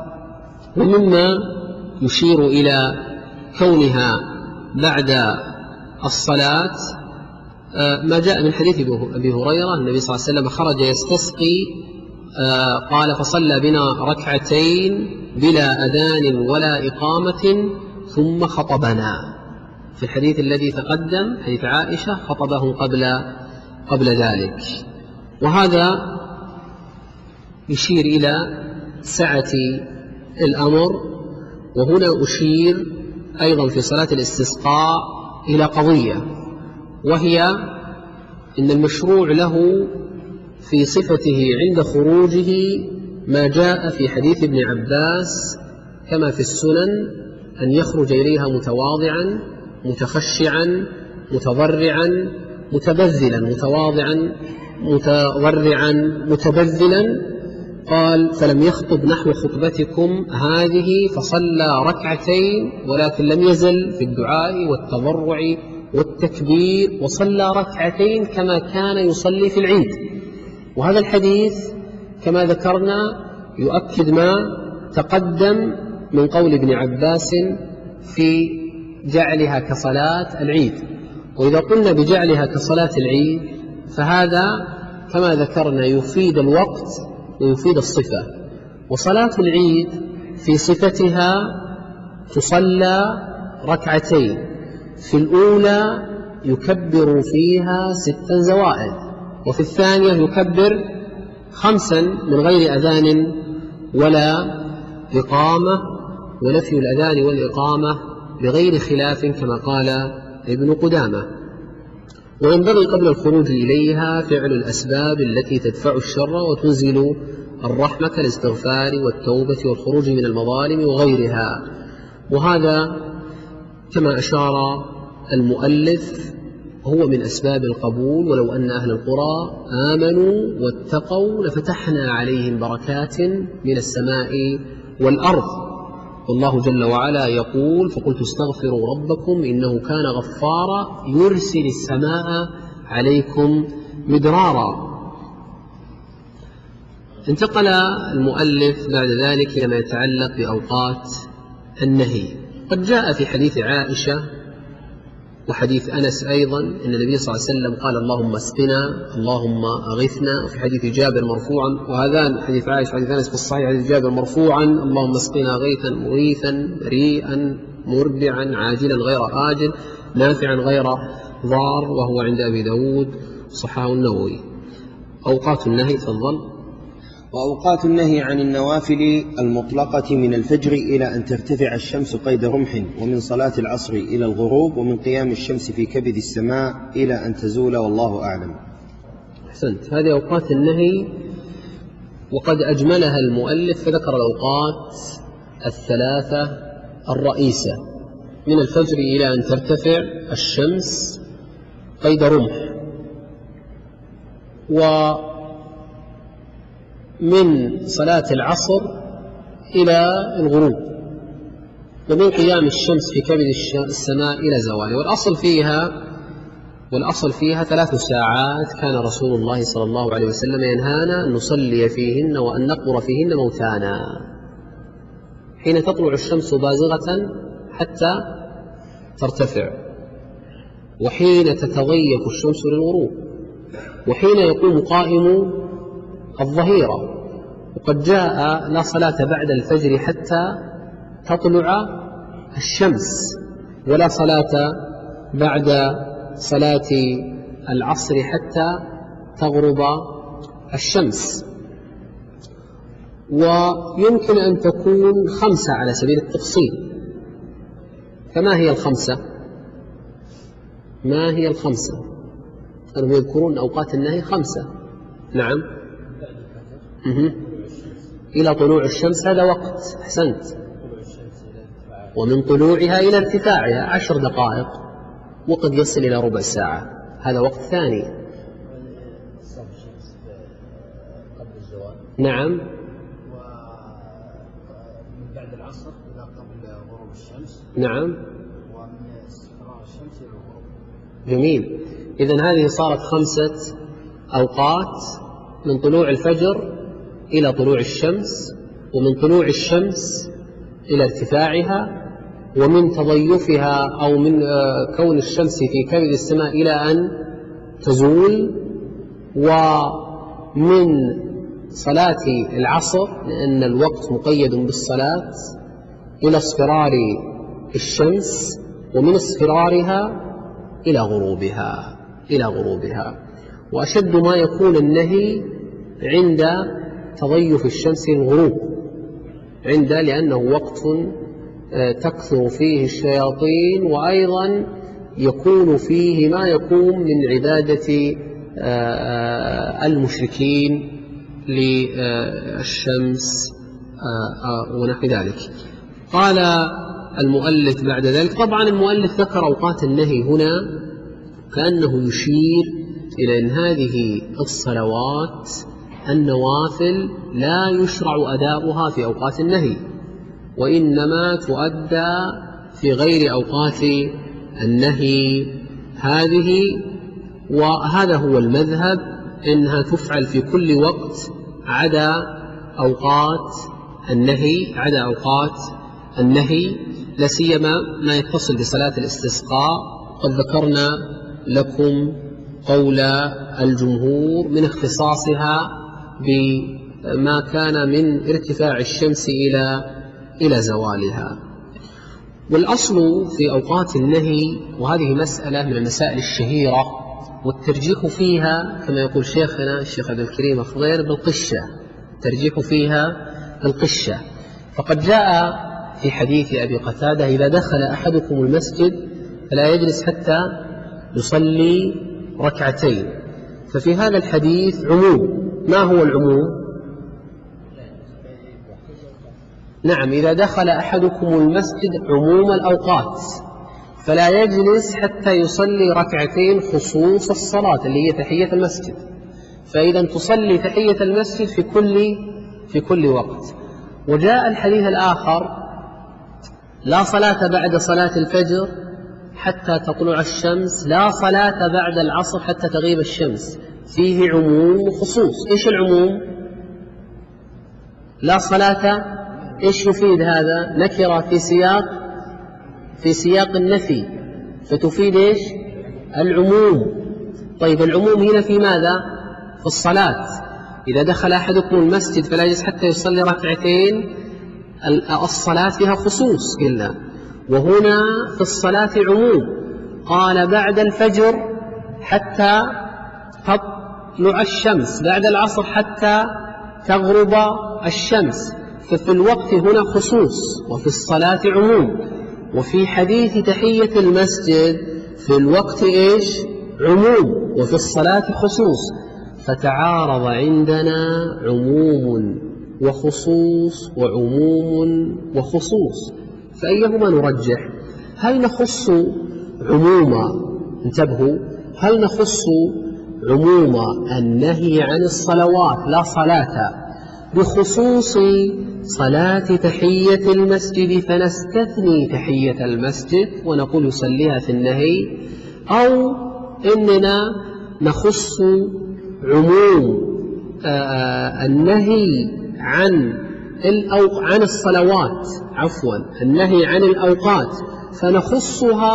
ومما يشير إلى كونها بعد الصلاة ما جاء من حديث أبي هريرة: النبي صلى الله عليه وسلم خرج يستسقي، قال: فصلى بنا ركعتين بلا أذان ولا إقامة ثم خطبنا. في الحديث الذي تقدم حديث عائشة خطبهم قبل قبل ذلك. وهذا يشير إلى سعة الأمر. وهنا أشير أيضا في صلاة الاستسقاء إلى قضية، وهي إن المشروع له في صفته عند خروجه ما جاء في حديث ابن عباس كما في السنن، أن يخرج إليها متواضعا متخشعا متضرعا متبذلا متواضعا متضرعا متبذلا. قال: فلم يخطب نحو خطبتكم هذه فصلى ركعتين، ولكن لم يزل في الدعاء والتضرع والتكبير، وصلى ركعتين كما كان يصلي في العيد. وهذا الحديث كما ذكرنا يؤكد ما تقدم من قول ابن عباس في جعلها كصلاة العيد. وإذا قلنا بجعلها كصلاة العيد فهذا كما ذكرنا يفيد الوقت ويفيد الصفة. وصلاة العيد في صفتها تصلى ركعتين، في الأولى يكبر فيها ستا زوائد، وفي الثانية يكبر خمسا من غير أذان ولا إقامة، ونفي الأذان والإقامة بغير خلاف كما قال ابن قدامة. وينبغي قبل الخروج إليها فعل الأسباب التي تدفع الشر وتنزل الرحمة كالاستغفار والتوبة والخروج من المظالم وغيرها. وهذا كما أشار المؤلف هو من أسباب القبول. ولو أن أهل القرى آمنوا واتقوا لفتحنا عليهم بركات من السماء والأرض. والله جل وعلا يقول: فقلت استغفروا ربكم إنه كان غفارا يرسل السماء عليكم مدرارا. انتقل المؤلف بعد ذلك إلى ما يتعلق بأوقات النهي. قد جاء في حديث عائشة وحديث أنس أيضا أن النبي صلى الله عليه وسلم قال: اللهم اسقنا، اللهم أغثنا. وفي حديث جابر مرفوعا، وهذان حديث عائشة وحديث أنس في الصحيح، حديث جابر مرفوعا: اللهم اسقنا غيثا مغيثا ريئا مربعا عاجلا غير آجل نافعا غير ضار، وهو عند أبي داود صححه النووي. أوقات النهي تفضل. وأوقات النهي عن النوافل المطلقة من الفجر إلى أن ترتفع الشمس قيد رمح، ومن صلاة العصر إلى الغروب، ومن قيام الشمس في كبد السماء إلى أن تزول، والله أعلم. أحسنت. هذه أوقات النهي، وقد أجملها المؤلف فذكر الأوقات الثلاثة الرئيسة: من الفجر إلى أن ترتفع الشمس قيد رمح، ومن صلاة العصر إلى الغروب، ومن قيام الشمس في كبد السماء إلى زواله. والأصل فيها والأصل فيها ثلاث ساعات كان رسول الله صلى الله عليه وسلم ينهانا أن نصلي فيهن وأن نقبر فيهن موتانا، حين تطلع الشمس بازغة حتى ترتفع، وحين تتضيق الشمس للغروب، وحين يقوم قائم الظهيرة. وقد جاء: لا صلاة بعد الفجر حتى تطلع الشمس، ولا صلاة بعد صلاة العصر حتى تغرب الشمس. ويمكن أن تكون خمسة على سبيل التفصيل. فما هي الخمسة؟ ما هي الخمسة؟ كانوا يذكرون أوقات النهي خمسة. نعم. مه. إلى طلوع الشمس هذا وقت، أحسنت. ومن طلوعها إلى ارتفاعها عشر دقائق، وقد يصل إلى ربع ساعة، هذا وقت ثاني. نعم. ومن بعد العصر إلى قبل غروب الشمس. نعم. ومن استقرار الشمس إلى الغروب. جميل. إذن هذه صارت خمسة أوقات: من طلوع الفجر إلى طلوع الشمس، ومن طلوع الشمس إلى ارتفاعها، ومن تضيفها أو من كون الشمس في كبد السماء إلى أن تزول، ومن صلاة العصر لأن الوقت مقيد بالصلاة إلى اصفرار الشمس، ومن اصفرارها إلى غروبها إلى غروبها. وأشد ما يكون النهي عند تضيف الشمس للغروب، عند لأنه وقت تكثر فيه الشياطين، وأيضا يكون فيه ما يقوم من عبادة المشركين للشمس ونحو ذلك. قال المؤلف بعد ذلك، طبعا المؤلف ذكر أوقات النهي هنا كأنه يشير إلى أن هذه الصلوات النوافل لا يشرع أداؤها في أوقات النهي، وإنما تؤدى في غير أوقات النهي هذه. وهذا هو المذهب، إنها تفعل في كل وقت عدا أوقات النهي عدا أوقات النهي لا سيما ما يتصل بصلاة الاستسقاء. قد ذكرنا لكم قول الجمهور من اختصاصها بما كان من ارتفاع الشمس إلى إلى زوالها. والأصل في أوقات النهي، وهذه مسألة من المسائل الشهيرة، والترجيح فيها كما يقول شيخنا الشيخ عبد الكريم الخضير بالقشة، ترجيح فيها بالقشة. فقد جاء في حديث أبي قتادة: إذا دخل أحدكم المسجد فلا يجلس حتى يصلي ركعتين. ففي هذا الحديث عموم. ما هو العموم؟ نعم، إذا دخل أحدكم المسجد عموم الأوقات، فلا يجلس حتى يصلي ركعتين خصوص الصلاة اللي هي تحية المسجد. فإذا تصلي تحية المسجد في كل في كل وقت. وجاء الحديث الآخر لا صلاة بعد صلاة الفجر حتى تطلع الشمس، لا صلاة بعد العصر حتى تغيب الشمس. فيه عموم وخصوص. إيش العموم؟ لا صلاة إيش يفيد هذا؟ نكرة في سياق في سياق النفي، فتفيد إيش؟ العموم. طيب العموم هنا في ماذا؟ في الصلاة. إذا دخل أحدكم المسجد فلا يجلس حتى يصلي ركعتين، الصلاة فيها خصوص قلنا، وهنا في الصلاة عموم. قال بعد الفجر حتى تطلع الشمس، بعد العصر حتى تغرب الشمس، ففي الوقت هنا خصوص وفي الصلاة عموم. وفي حديث تحية المسجد في الوقت إيش؟ عموم، وفي الصلاة خصوص. فتعارض عندنا عموم وخصوص وعموم وخصوص، فأيهما نرجح؟ هل نخص عموما، انتبهوا، هل نخص عموم النهي عن الصلوات لا صلاة بخصوص صلاة تحية المسجد فنستثني تحية المسجد ونقول يصليها في النهي، أو إننا نخص عموم آه النهي عن عن الصلوات عفوا النهي عن الأوقات فنخصها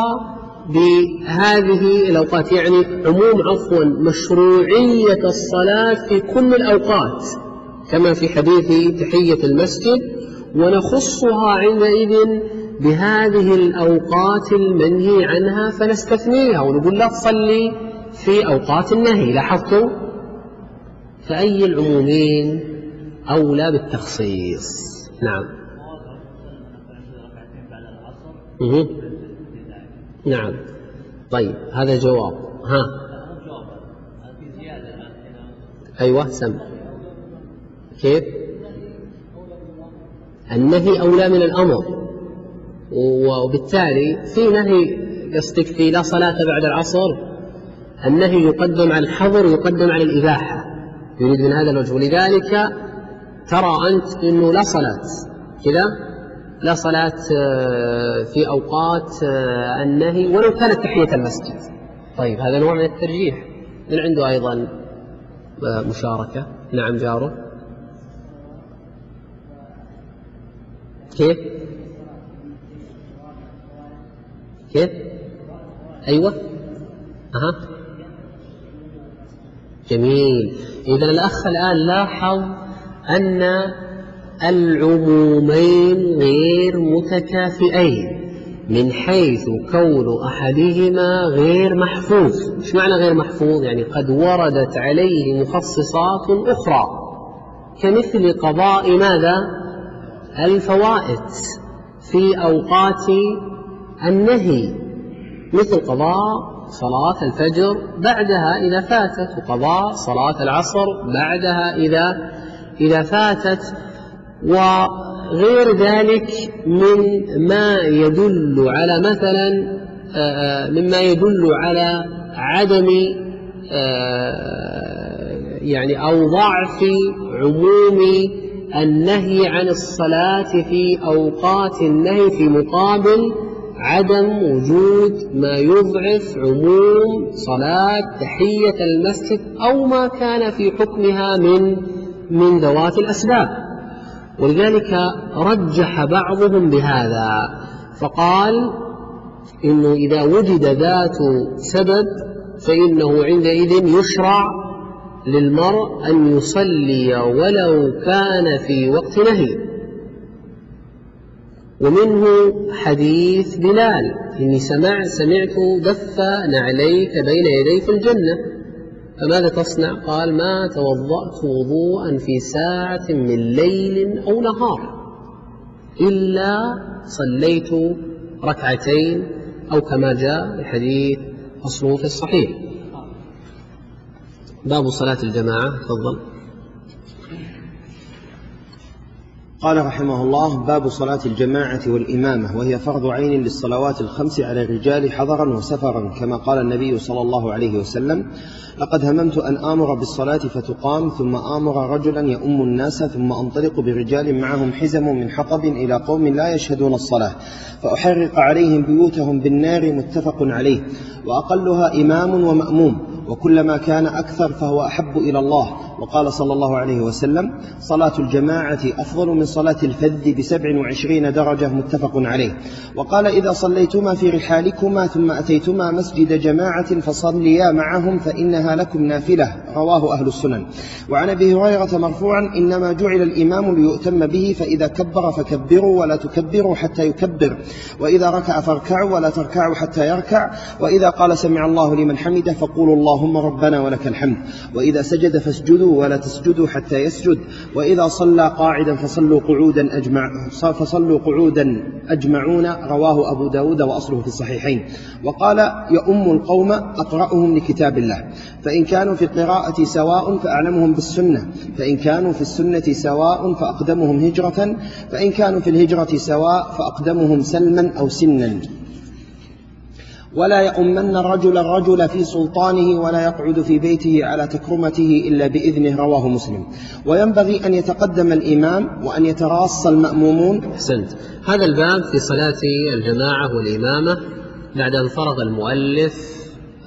بهذه الأوقات، يعني عموم عفوا مشروعية الصلاة في كل الأوقات كما في حديث تحية المسجد، ونخصها عندئذ بهذه الأوقات المنهي عنها فنستثنيها ونقول لا تصلي في أوقات النهي. لاحظتوا؟ فأي العمومين أولى بالتخصيص؟ نعم. مه. نعم. طيب هذا جواب. ها. أيوة سم. كيف؟ النهي أولى من الأمر، وبالتالي في نهي قصدك في لا صلاة بعد العصر، النهي يقدم على الحظر ويقدم على الإباحة، يريد من هذا الوجه. ولذلك ترى أنت أنه لا صلاة كذا، لا صلاة في أوقات النهي ولو كانت تحية المسجد. طيب هذا نوع من الترجيح. من عنده أيضا مشاركة؟ نعم جاره. كيف؟ كيف؟ أيوة. أها. جميل. إذا الأخ الآن لاحظ أن العمومين غير متكافئين من حيث كون أحدهما غير محفوظ. إيش معنى غير محفوظ؟ يعني قد وردت عليه مخصصات أخرى كمثل قضاء ماذا؟ الفوائد في أوقات النهي، مثل قضاء صلاة الفجر بعدها إذا فاتت، وقضاء صلاة العصر بعدها إذا إذا فاتت، وغير ذلك مما يدل على مثلا مما يدل على عدم يعني أو ضعف عموم النهي عن الصلاة في أوقات النهي في مقابل عدم وجود ما يضعف عموم صلاة تحية المسجد أو ما كان في حكمها من من ذوات الأسباب. ولذلك رجح بعضهم بهذا فقال إنه إذا وجد ذات سبب فإنه عندئذ يشرع للمرء أن يصلي ولو كان في وقت نهي. ومنه حديث بلال: إني سمع سمعت دف نعليك بين يدي في الجنة، فماذا تصنع؟ قال: ما توضأت وضوءا في ساعة من ليل أو نهار إلا صليت ركعتين، أو كما جاء الحديث أصله في الصحيح. باب صلاة الجماعة. تفضل. قال رحمه الله: باب صلاة الجماعة والإمامة، وهي فرض عين للصلوات الخمس على الرجال حضرا وسفرا، كما قال النبي صلى الله عليه وسلم: لقد هممت أن آمر بالصلاة فتقام، ثم آمر رجلا يؤم الناس، ثم أنطلق برجال معهم حزم من حطب إلى قوم لا يشهدون الصلاة، فأحرق عليهم بيوتهم بالنار، متفق عليه. وأقلها إمام ومأموم، وكلما كان أكثر فهو أحب إلى الله. وقال صلى الله عليه وسلم: صلاة الجماعة أفضل من صلاة الفذ بسبع وعشرين درجة، متفق عليه. وقال: إذا صليتما في رحالكما ثم أتيتما مسجد جماعة فصليا معهم فإنها لكم نافلة، رواه أهل السنن. وعن أبي هريرة مرفوعا: إنما جعل الإمام ليؤتم به، فإذا كبر فكبروا ولا تكبروا حتى يكبر، وإذا ركع فاركعوا ولا تركعوا حتى يركع، وإذا قال سمع الله لمن حمده فقولوا اللهم ربنا ولك الحمد، وإذا سجد فاسجدوا ولا تسجدوا حتى يسجد، وإذا صلى قاعدا فصلوا قعودا أجمع فصلوا قعودا أجمعون، رواه أبو داود وأصله في الصحيحين. وقال: يؤم القوم أقرأهم لكتاب الله، فإن كانوا في القراءة سواء فأعلمهم بالسنة، فإن كانوا في السنة سواء فأقدمهم هجرة، فإن كانوا في الهجرة سواء فأقدمهم سلما أو سنا. ولا يؤمن الرجل الرجل في سلطانه، ولا يقعد في بيته على تكرمته إلا بإذنه، رواه مسلم. وينبغي أن يتقدم الإمام وأن يتراص المأمومون. أحسنت. هذا الباب في صلاة الجماعة والإمامة بعد أن فرغ المؤلف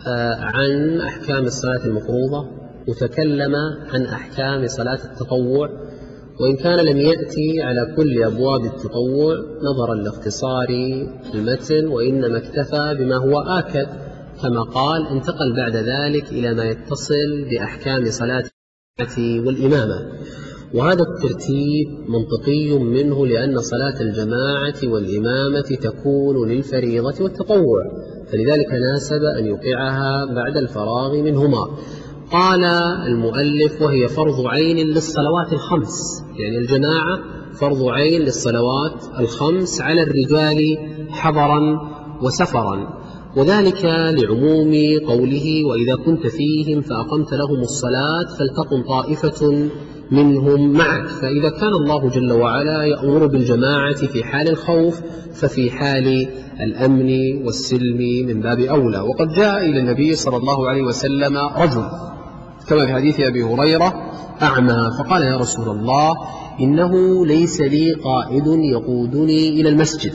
عن أحكام الصلاة المفروضة، وتكلم عن أحكام صلاة التطوع، وإن كان لم يأتي على كل أبواب التطوع نظرا لاختصار المتن، وإنما اكتفى بما هو آكد، كما قال: انتقل بعد ذلك إلى ما يتصل بأحكام صلاة الجماعة والإمامة. وهذا الترتيب منطقي منه، لأن صلاة الجماعة والإمامة تكون للفريضة والتطوع، فلذلك ناسب أن يوقعها بعد الفراغ منهما. قال المؤلف: وهي فرض عين للصلوات الخمس، يعني الجماعة فرض عين للصلوات الخمس على الرجال حضرا وسفرا، وذلك لعموم قوله: وإذا كنت فيهم فأقمت لهم الصلاة فلتقم طائفة منهم معك. فإذا كان الله جل وعلا يأمر بالجماعة في حال الخوف، ففي حال الأمن والسلم من باب أولى. وقد جاء إلى النبي صلى الله عليه وسلم رجل كما في حديث أبي هريرة أعمى، فقال: يا رسول الله، إنه ليس لي قائد يقودني إلى المسجد.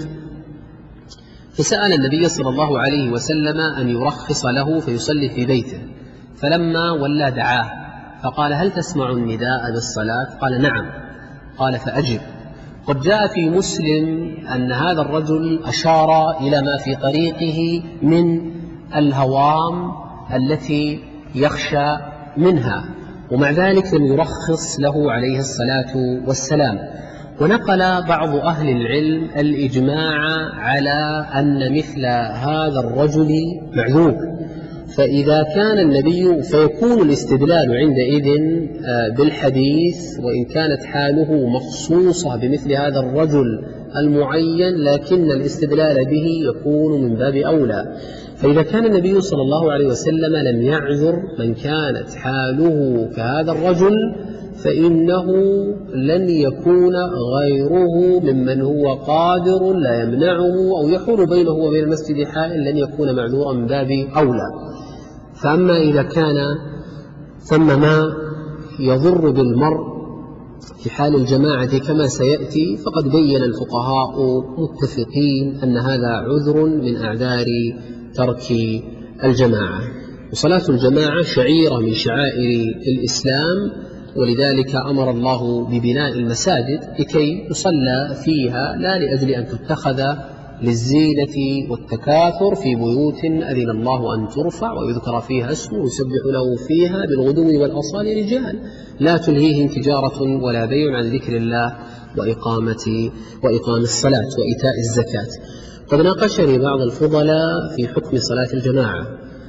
فسأل النبي صلى الله عليه وسلم أن يرخص له فيصلي في بيته، فلما ولى دعاه فقال: هل تسمع النداء بالصلاة؟ قال: نعم. قال: فأجب. قد جاء في مسلم أن هذا الرجل أشار إلى ما في طريقه من الهوام التي يخشى منها، ومع ذلك لم يرخص له عليه الصلاة والسلام. ونقل بعض أهل العلم الإجماع على أن مثل هذا الرجل معذور، فإذا كان النبي فيكون الاستدلال عندئذ بالحديث، وإن كانت حاله مخصوصة بمثل هذا الرجل المعين، لكن الاستدلال به يكون من باب أولى. فإذا كان النبي صلى الله عليه وسلم لم يعذر من كانت حاله كهذا الرجل، فإنه لن يكون غيره ممن هو قادر لا يمنعه أو يحول بينه وبين المسجد حائل لن يكون معذورا من باب أولى. فأما إذا كان ثم ما يضر بالمرء في حال الجماعة كما سيأتي، فقد بين الفقهاء متفقين أن هذا عذر من أعذار ترك الجماعة. وصلاة الجماعة شعيرة من شعائر الإسلام، ولذلك أمر الله ببناء المساجد لكي يصلى فيها، لا لأجل أن تتخذ للزينة والتكاثر في بيوت أذن الله أن ترفع ويذكر فيها اسمه ويسبح له فيها بالغدو والأصال رجال لا تلهيهم تجارة ولا بيع عن ذكر الله وإقامة وإقام الصلاة وإيتاء الزكاة. قد ناقشني بعض الفضلاء في حكم صلاة الجماعة،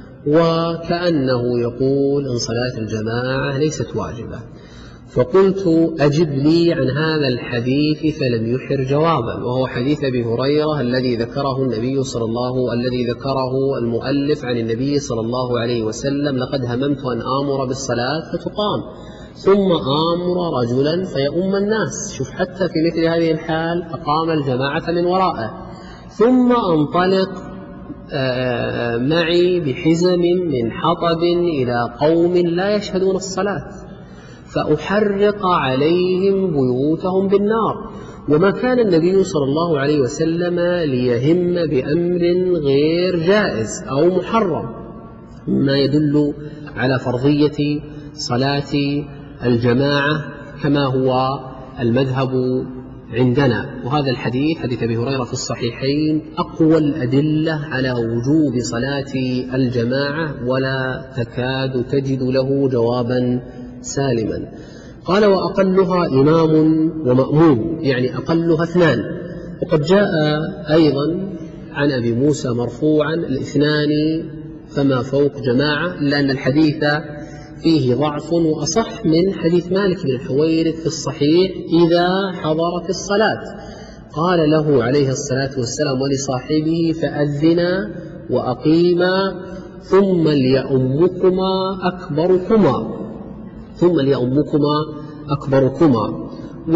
وكأنه يقول أن صلاة الجماعة ليست واجبة، فقلت: أجب لي عن هذا الحديث، فلم يحر جوابا، وهو حديث أبي هريرة الذي ذكره النبي صلى الله الذي ذكره المؤلف عن النبي صلى الله عليه وسلم: لقد هممت أن آمر بالصلاة فتقام. ثم آمر رجلا فيؤم الناس. شوف حتى في مثل هذه الحال أقام الجماعة من ورائه. ثم أنطلق معي بحزم من حطب إلى قوم لا يشهدون الصلاة فأحرق عليهم بيوتهم بالنار. وما كان النبي صلى الله عليه وسلم ليهم بأمر غير جائز أو محرم، ما يدل على فرضية صلاة الجماعة كما هو المذهب عندنا. وهذا الحديث حديث أبي هريرة في الصحيحين أقوى الأدلة على وجوب صلاة الجماعة، ولا تكاد تجد له جوابا سالما. قال وأقلها إمام ومأموم، يعني أقلها اثنان. وقد جاء أيضا عن أبي موسى مرفوعا الاثنان فما فوق جماعة، لأن الحديث فيه ضعف وأصح من حديث مالك بن الحويرث في الصحيح إذا حضرت الصلاة. قال له عليه الصلاة والسلام ولصاحبه فأذنا وأقيما ثم ليؤمكما أكبركما ثم ليؤمكما أكبركما.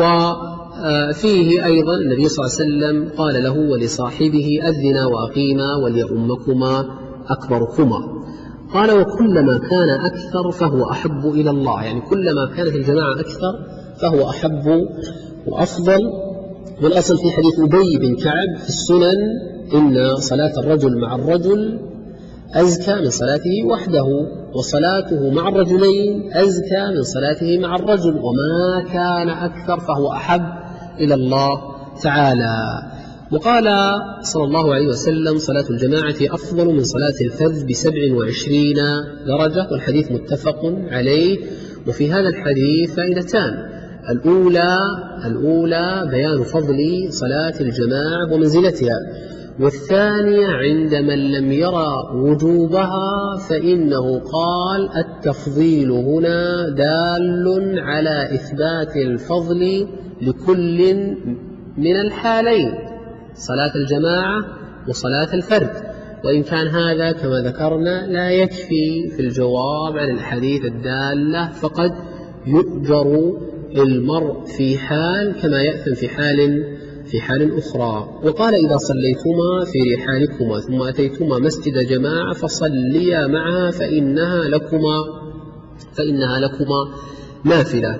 وفيه أيضا النبي صلى الله عليه وسلم قال له ولصاحبه أذنا وأقيما وليؤمكما أكبركما. قال وكلما كان أكثر فهو أحب إلى الله، يعني كلما كانت الجماعة أكثر فهو أحب وأفضل. والأصل في حديث أبي بن كعب في السنن إن صلاة الرجل مع الرجل أزكى من صلاته وحده، وصلاته مع الرجلين أزكى من صلاته مع الرجل، وما كان أكثر فهو أحب إلى الله تعالى. وقال صلى الله عليه وسلم صلاة الجماعة أفضل من صلاة الفذ بسبع وعشرين درجة، والحديث متفق عليه. وفي هذا الحديث فائدتان: الأولى الأولى بيان فضل صلاة الجماعة ومنزلتها، والثانية عند من لم يرى وجوبها فإنه قال التفضيل هنا دال على إثبات الفضل لكل من الحالين، صلاة الجماعة وصلاة الفرد. وإن كان هذا كما ذكرنا لا يكفي في الجواب عن الحديث الدالة، فقد يؤجر المرء في حال كما يأثم في حال في حال أخرى. وقال إذا صليتما في رحالكما ثم أتيتما مسجد جماعة فصليا معها فإنها لكما فإنها لكما نافلة.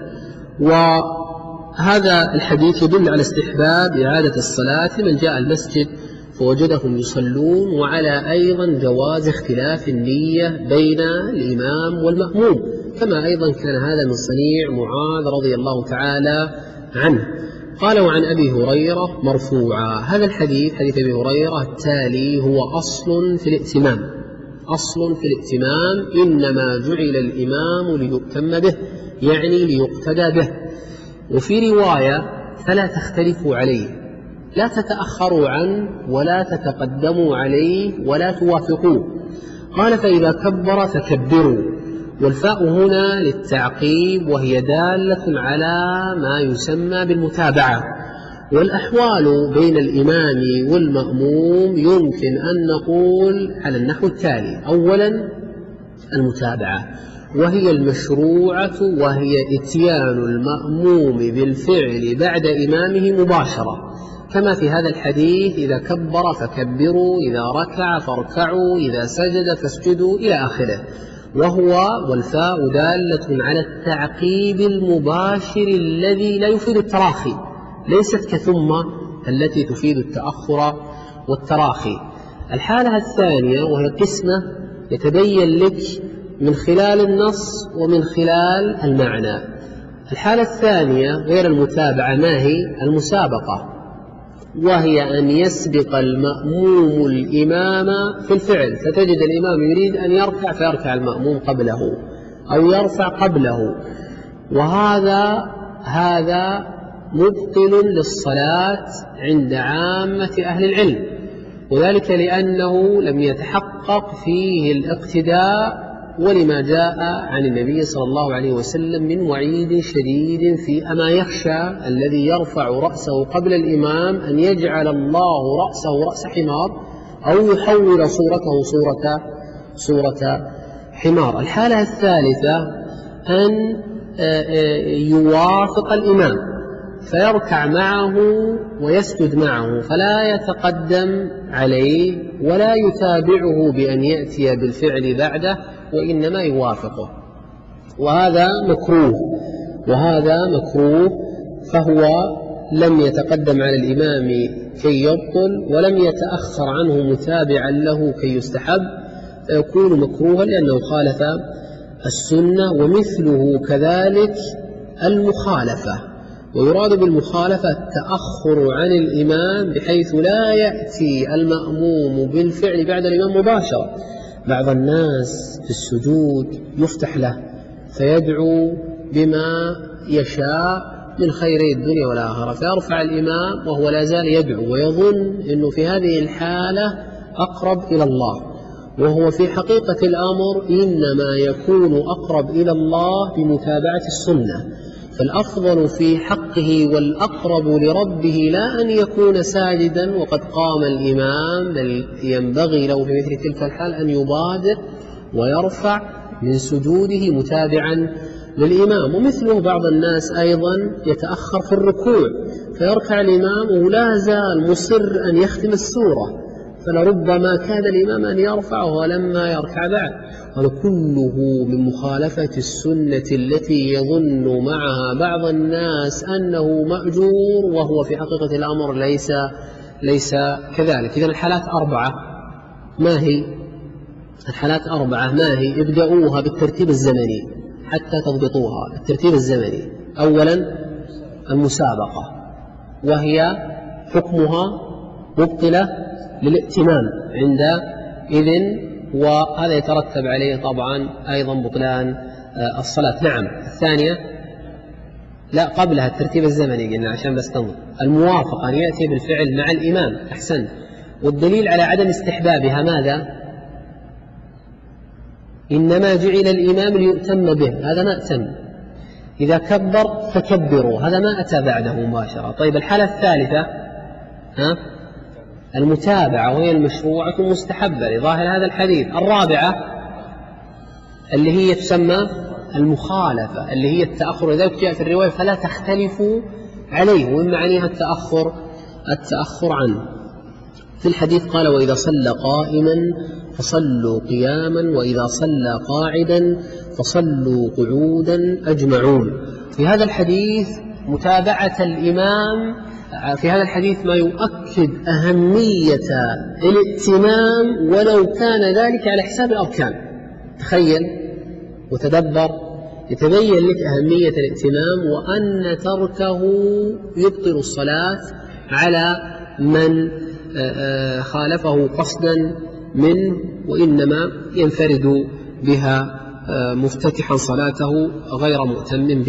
وهذا الحديث يدل على استحباب إعادة الصلاة لمن جاء المسجد فوجدهم يصلون، وعلى أيضا جواز اختلاف النية بين الإمام والمأموم، كما أيضا كان هذا من صنيع معاذ رضي الله تعالى عنه. قال وعن أبي هريرة مرفوعا. هذا الحديث حديث أبي هريرة التالي هو أصل في الائتمام أصل في الائتمام إنما جعل الإمام ليؤتم به، يعني ليقتدى به. وفي رواية فلا تختلفوا عليه، لا تتأخروا عنه ولا تتقدموا عليه ولا توافقوه. قال فإذا كبر فكبروا، والفاء هنا للتعقيب وهي دالة على ما يسمى بالمتابعة. والأحوال بين الإمام والمأموم يمكن أن نقول على النحو التالي: أولا المتابعة، وهي المشروعة، وهي إتيان المأموم بالفعل بعد إمامه مباشرة، كما في هذا الحديث إذا كبر فكبروا، إذا ركع فاركعوا، إذا سجد فاسجدوا إلى آخره. وهو والفاء دالة على التعقيب المباشر الذي لا يفيد التراخي، ليست كثم التي تفيد التأخر والتراخي. الحالة الثانية وهي قسمة يتبين لك من خلال النص ومن خلال المعنى. الحالة الثانية غير المتابعة ما هي؟ المسابقة، وهي أن يسبق المأموم الإمام في الفعل، فتجد الإمام يريد أن يركع فيركع المأموم قبله أو يرفع قبله، وهذا هذا مبطل للصلاة عند عامة أهل العلم، وذلك لأنه لم يتحقق فيه الاقتداء، ولما جاء عن النبي صلى الله عليه وسلم من وعيد شديد في أما يخشى الذي يرفع رأسه قبل الإمام أن يجعل الله رأسه رأس حمار أو يحول صورته صورة صورة حمار. الحالة الثالثة أن يوافق الإمام فيركع معه ويسجد معه، فلا يتقدم عليه ولا يتابعه بأن يأتي بالفعل بعده، وإنما يوافقه، وهذا مكروه وهذا مكروه فهو لم يتقدم على الإمام كي يبطل ولم يتأخر عنه متابعا له كي يستحب، فيكون مكروها لأنه خالف السنة. ومثله كذلك المخالفة، ويراد بالمخالفة التأخر عن الإمام بحيث لا يأتي المأموم بالفعل بعد الإمام مباشرة. بعض الناس في السجود يفتح له فيدعو بما يشاء من خيري الدنيا والآخرة، فيرفع الإمام وهو لا زال يدعو ويظن أنه في هذه الحالة أقرب إلى الله، وهو في حقيقة الأمر إنما يكون أقرب إلى الله بمتابعة السنة. فالأفضل في حقه والأقرب لربه لا أن يكون ساجدا وقد قام الإمام، بل ينبغي له في مثل تلك الحال أن يبادر ويرفع من سجوده متابعا للإمام. ومثله بعض الناس أيضا يتأخر في الركوع فيركع الإمام ولا زال مصر أن يختم السورة، فلربما كاد الإمام أن يرفعه ولما يركع بعد. هذا كله من مخالفة السنة التي يظن معها بعض الناس أنه مأجور وهو في حقيقة الأمر ليس ليس كذلك. إذن الحالات أربعة، ما هي الحالات أربعة ما هي؟ ابدأوها بالترتيب الزمني حتى تضبطوها. الترتيب الزمني: أولا المسابقة، وهي حكمها مبطلة للائتمام عندئذ، وهذا يترتب عليه طبعا أيضا بطلان الصلاة. نعم. الثانية لا قبلها الترتيب الزمني قلنا عشان بس تنظر. الموافقة أن يأتي بالفعل مع الإمام. أحسن. والدليل على عدم استحبابها ماذا؟ إنما جعل الإمام ليؤتم به، هذا ما أتم. إذا كبر فكبروا، هذا ما أتى بعده مباشرة. طيب الحالة الثالثة ها المتابعة، وهي المشروعة المستحبة لظاهر هذا الحديث. الرابعة اللي هي تسمى المخالفة، اللي هي التأخر، لذلك جاء في الرواية فلا تختلفوا عليه، ومن معانيها التأخر التأخر عنه. في الحديث قال: وإذا صلى قائما فصلوا قياما، وإذا صلى قاعدا فصلوا قعودا أجمعون. في هذا الحديث متابعة الإمام، في هذا الحديث ما يؤكد أهمية الائتمام ولو كان ذلك على حساب الأركان. تخيل وتدبر، يتبين لك أهمية الائتمام وأن تركه يبطل الصلاة على من خالفه قصدا منه، وإنما ينفرد بها مفتتحا صلاته غير مؤتم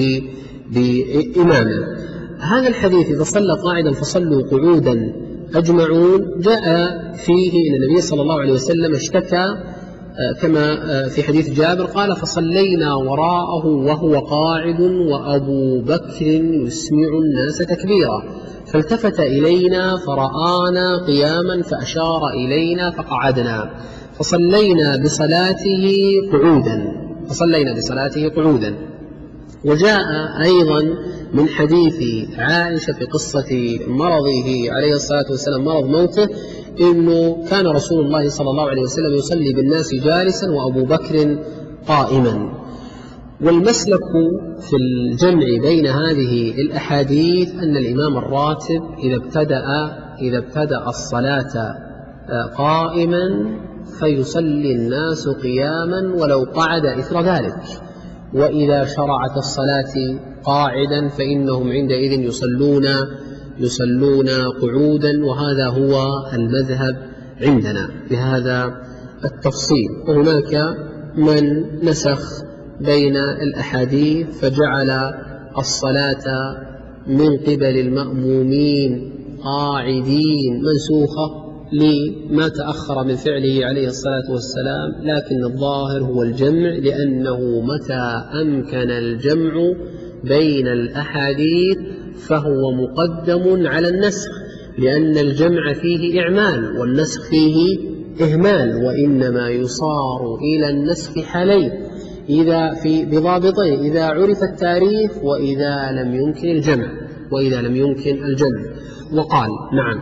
بإمامه. هذا الحديث إذا صلى قاعدا فصلوا قعودا أجمعون جاء فيه إن النبي صلى الله عليه وسلم اشتكى كما في حديث جابر قال: فصلينا وراءه وهو قاعد وأبو بكر يسمع الناس تكبيرا، فالتفت إلينا فرآنا قياما فأشار إلينا فقعدنا، فصلينا بصلاته قعودا فصلينا بصلاته قعودا. وجاء أيضا من حديث عائشة في قصة مرضه عليه الصلاة والسلام، مرض موته، إنه كان رسول الله صلى الله عليه وسلم يصلي بالناس جالسا وأبو بكر قائما. والمسلك في الجمع بين هذه الأحاديث أن الإمام الراتب إذا ابتدأ إذا ابتدأ الصلاة قائما فيصلي الناس قياما ولو قعد إثر ذلك، وإذا شرعت الصلاة قاعدا فإنهم عندئذ يصلون يصلون قعودا، وهذا هو المذهب عندنا بهذا التفصيل. وهناك من نسخ بين الأحاديث فجعل الصلاة من قبل المأمومين قاعدين منسوخة لما تأخر من فعله عليه الصلاة والسلام، لكن الظاهر هو الجمع، لأنه متى أمكن الجمع بين الأحاديث فهو مقدم على النسخ، لأن الجمع فيه إعمال والنسخ فيه إهمال، وإنما يصار إلى النسخ حالين: إذا في بضابطين: إذا عرف التاريخ وإذا لم يمكن الجمع وإذا لم يمكن الجمع. وقال: نعم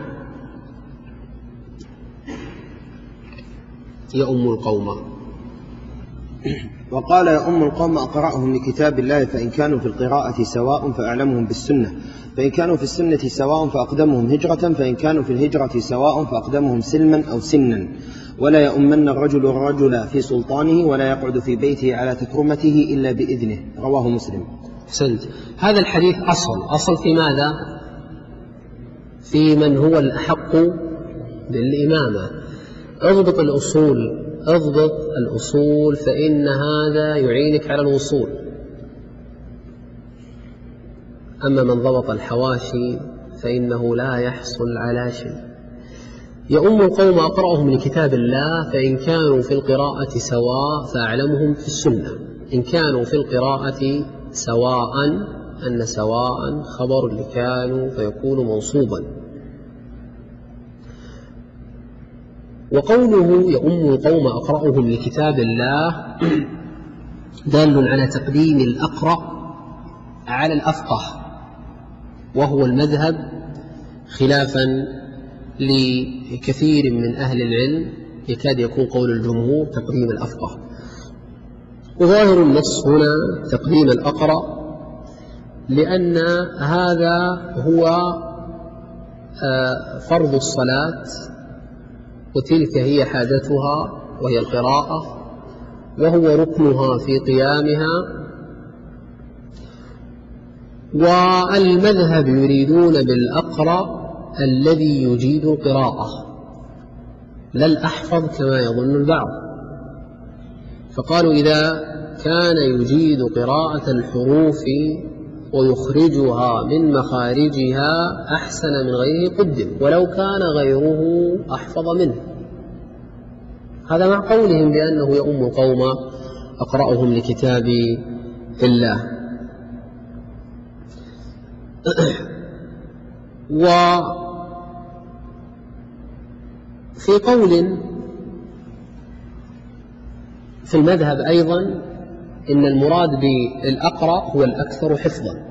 يؤم القوم. وقال: يؤم القوم أقرأهم لكتاب الله، فإن كانوا في القراءة سواء فأعلمهم بالسنة، فإن كانوا في السنة سواء فأقدمهم هجرة، فإن كانوا في الهجرة سواء فأقدمهم سلما أو سنا. ولا يؤمن الرجل الرجل في سلطانه، ولا يقعد في بيته على تكرمته إلا بإذنه. رواه مسلم. سنت. هذا الحديث أصل أصل في ماذا؟ في من هو الأحق بالإمامة. اضبط الأصول اضبط الأصول فإن هذا يعينك على الوصول. أما من ضبط الحواشي فإنه لا يحصل على شيء. يؤم القوم أقرأهم لكتاب الله، فإن كانوا في القراءة سواء فأعلمهم في السنة. إن كانوا في القراءة سواء، أن سواء خبر لكانوا فيكون منصوبا. وقوله يؤم القوم أقرأهم لكتاب الله دال على تقديم الأقرأ على الأفقه، وهو المذهب خلافا لكثير من أهل العلم، يكاد يكون قول الجمهور تقديم الأفقه. وظاهر النص هنا تقديم الأقرأ، لأن هذا هو فرض الصلاة، وتلك هي حاجتها وهي القراءة، وهو ركنها في قيامها. والمذهب يريدون بالأقرأ الذي يجيد القراءة لا الأحفظ كما يظن البعض، فقالوا إذا كان يجيد قراءة الحروف ويخرجها من مخارجها أحسن من غيره قدم، ولو كان غيره أحفظ منه. هذا مع قولهم بأنه يؤم القوم أقرأهم لكتاب الله. وفي قول في المذهب أيضا إن المراد بالأقرأ هو الأكثر حفظا،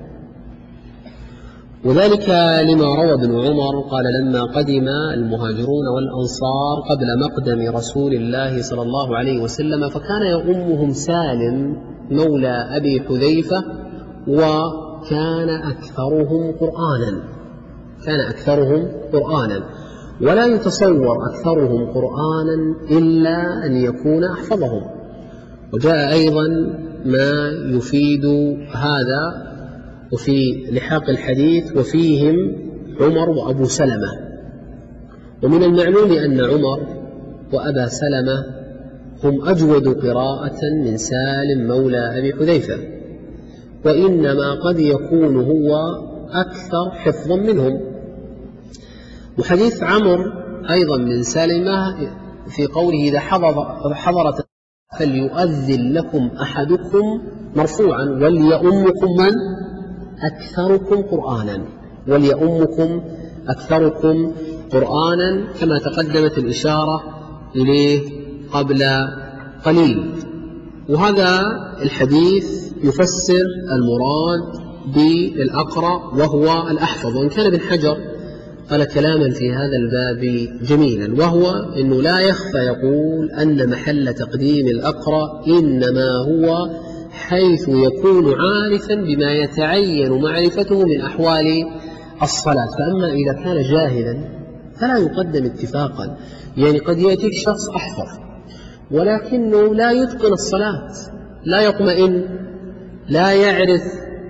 وذلك لما روى ابن عمر قال: لما قدم المهاجرون والأنصار قبل مقدم رسول الله صلى الله عليه وسلم، فكان يؤمهم سالم مولى أبي حذيفة، وكان أكثرهم قرآنا كان أكثرهم قرآنا ولا يتصور أكثرهم قرآنا إلا أن يكون أحفظهم. وجاء أيضا ما يفيد هذا وفي لحاق الحديث: وفيهم عمر وأبو سلمة. ومن المعلوم أن عمر وأبا سلمة هم أجود قراءة من سالم مولى أبي حذيفة، وإنما قد يكون هو أكثر حفظا منهم. وحديث عمرو أيضا من سالمة في قوله: إذا حضرت فليؤذن لكم أحدكم مرفوعا وليؤمكم من أكثركم قرآنا وليؤمكم أكثركم قرآنا كما تقدمت الإشارة إليه قبل قليل. وهذا الحديث يفسر المراد بالأقرأ وهو الأحفظ. وإن كان ابن حجر قال كلاما في هذا الباب جميلا، وهو أنه لا يخفى يقول أن محل تقديم الأقرأ إنما هو حيث يكون عارفا بما يتعين معرفته من أحوال الصلاة. فأما إذا كان جاهلا فلا يقدم اتفاقا. يعني قد يأتيك شخص أحفظ ولكنه لا يتقن الصلاة، لا يطمئن، لا يعرف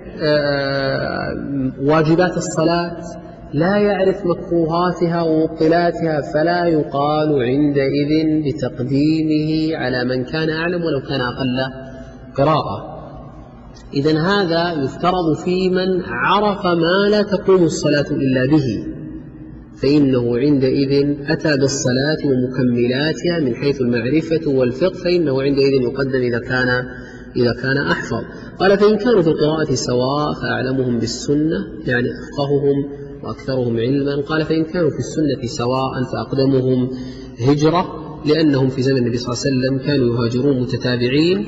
واجبات الصلاة، لا يعرف مكروهاتها ومبطلاتها، فلا يقال عندئذ بتقديمه على من كان أعلم ولو كان أقل قراءة. إذن هذا يفترض في من عرف ما لا تقوم الصلاة إلا به، فإنه عندئذ أتى بالصلاة ومكملاتها من حيث المعرفة والفقه، فإنه عندئذ يقدم إذا كان إذا كان أحفظ. قال: فإن كانوا في القراءة سواء فأعلمهم بالسنة، يعني أفقههم وأكثرهم علما. قال: فإن كانوا في السنة سواء فأقدمهم هجرة، لأنهم في زمن النبي صلى الله عليه وسلم كانوا يهاجرون متتابعين،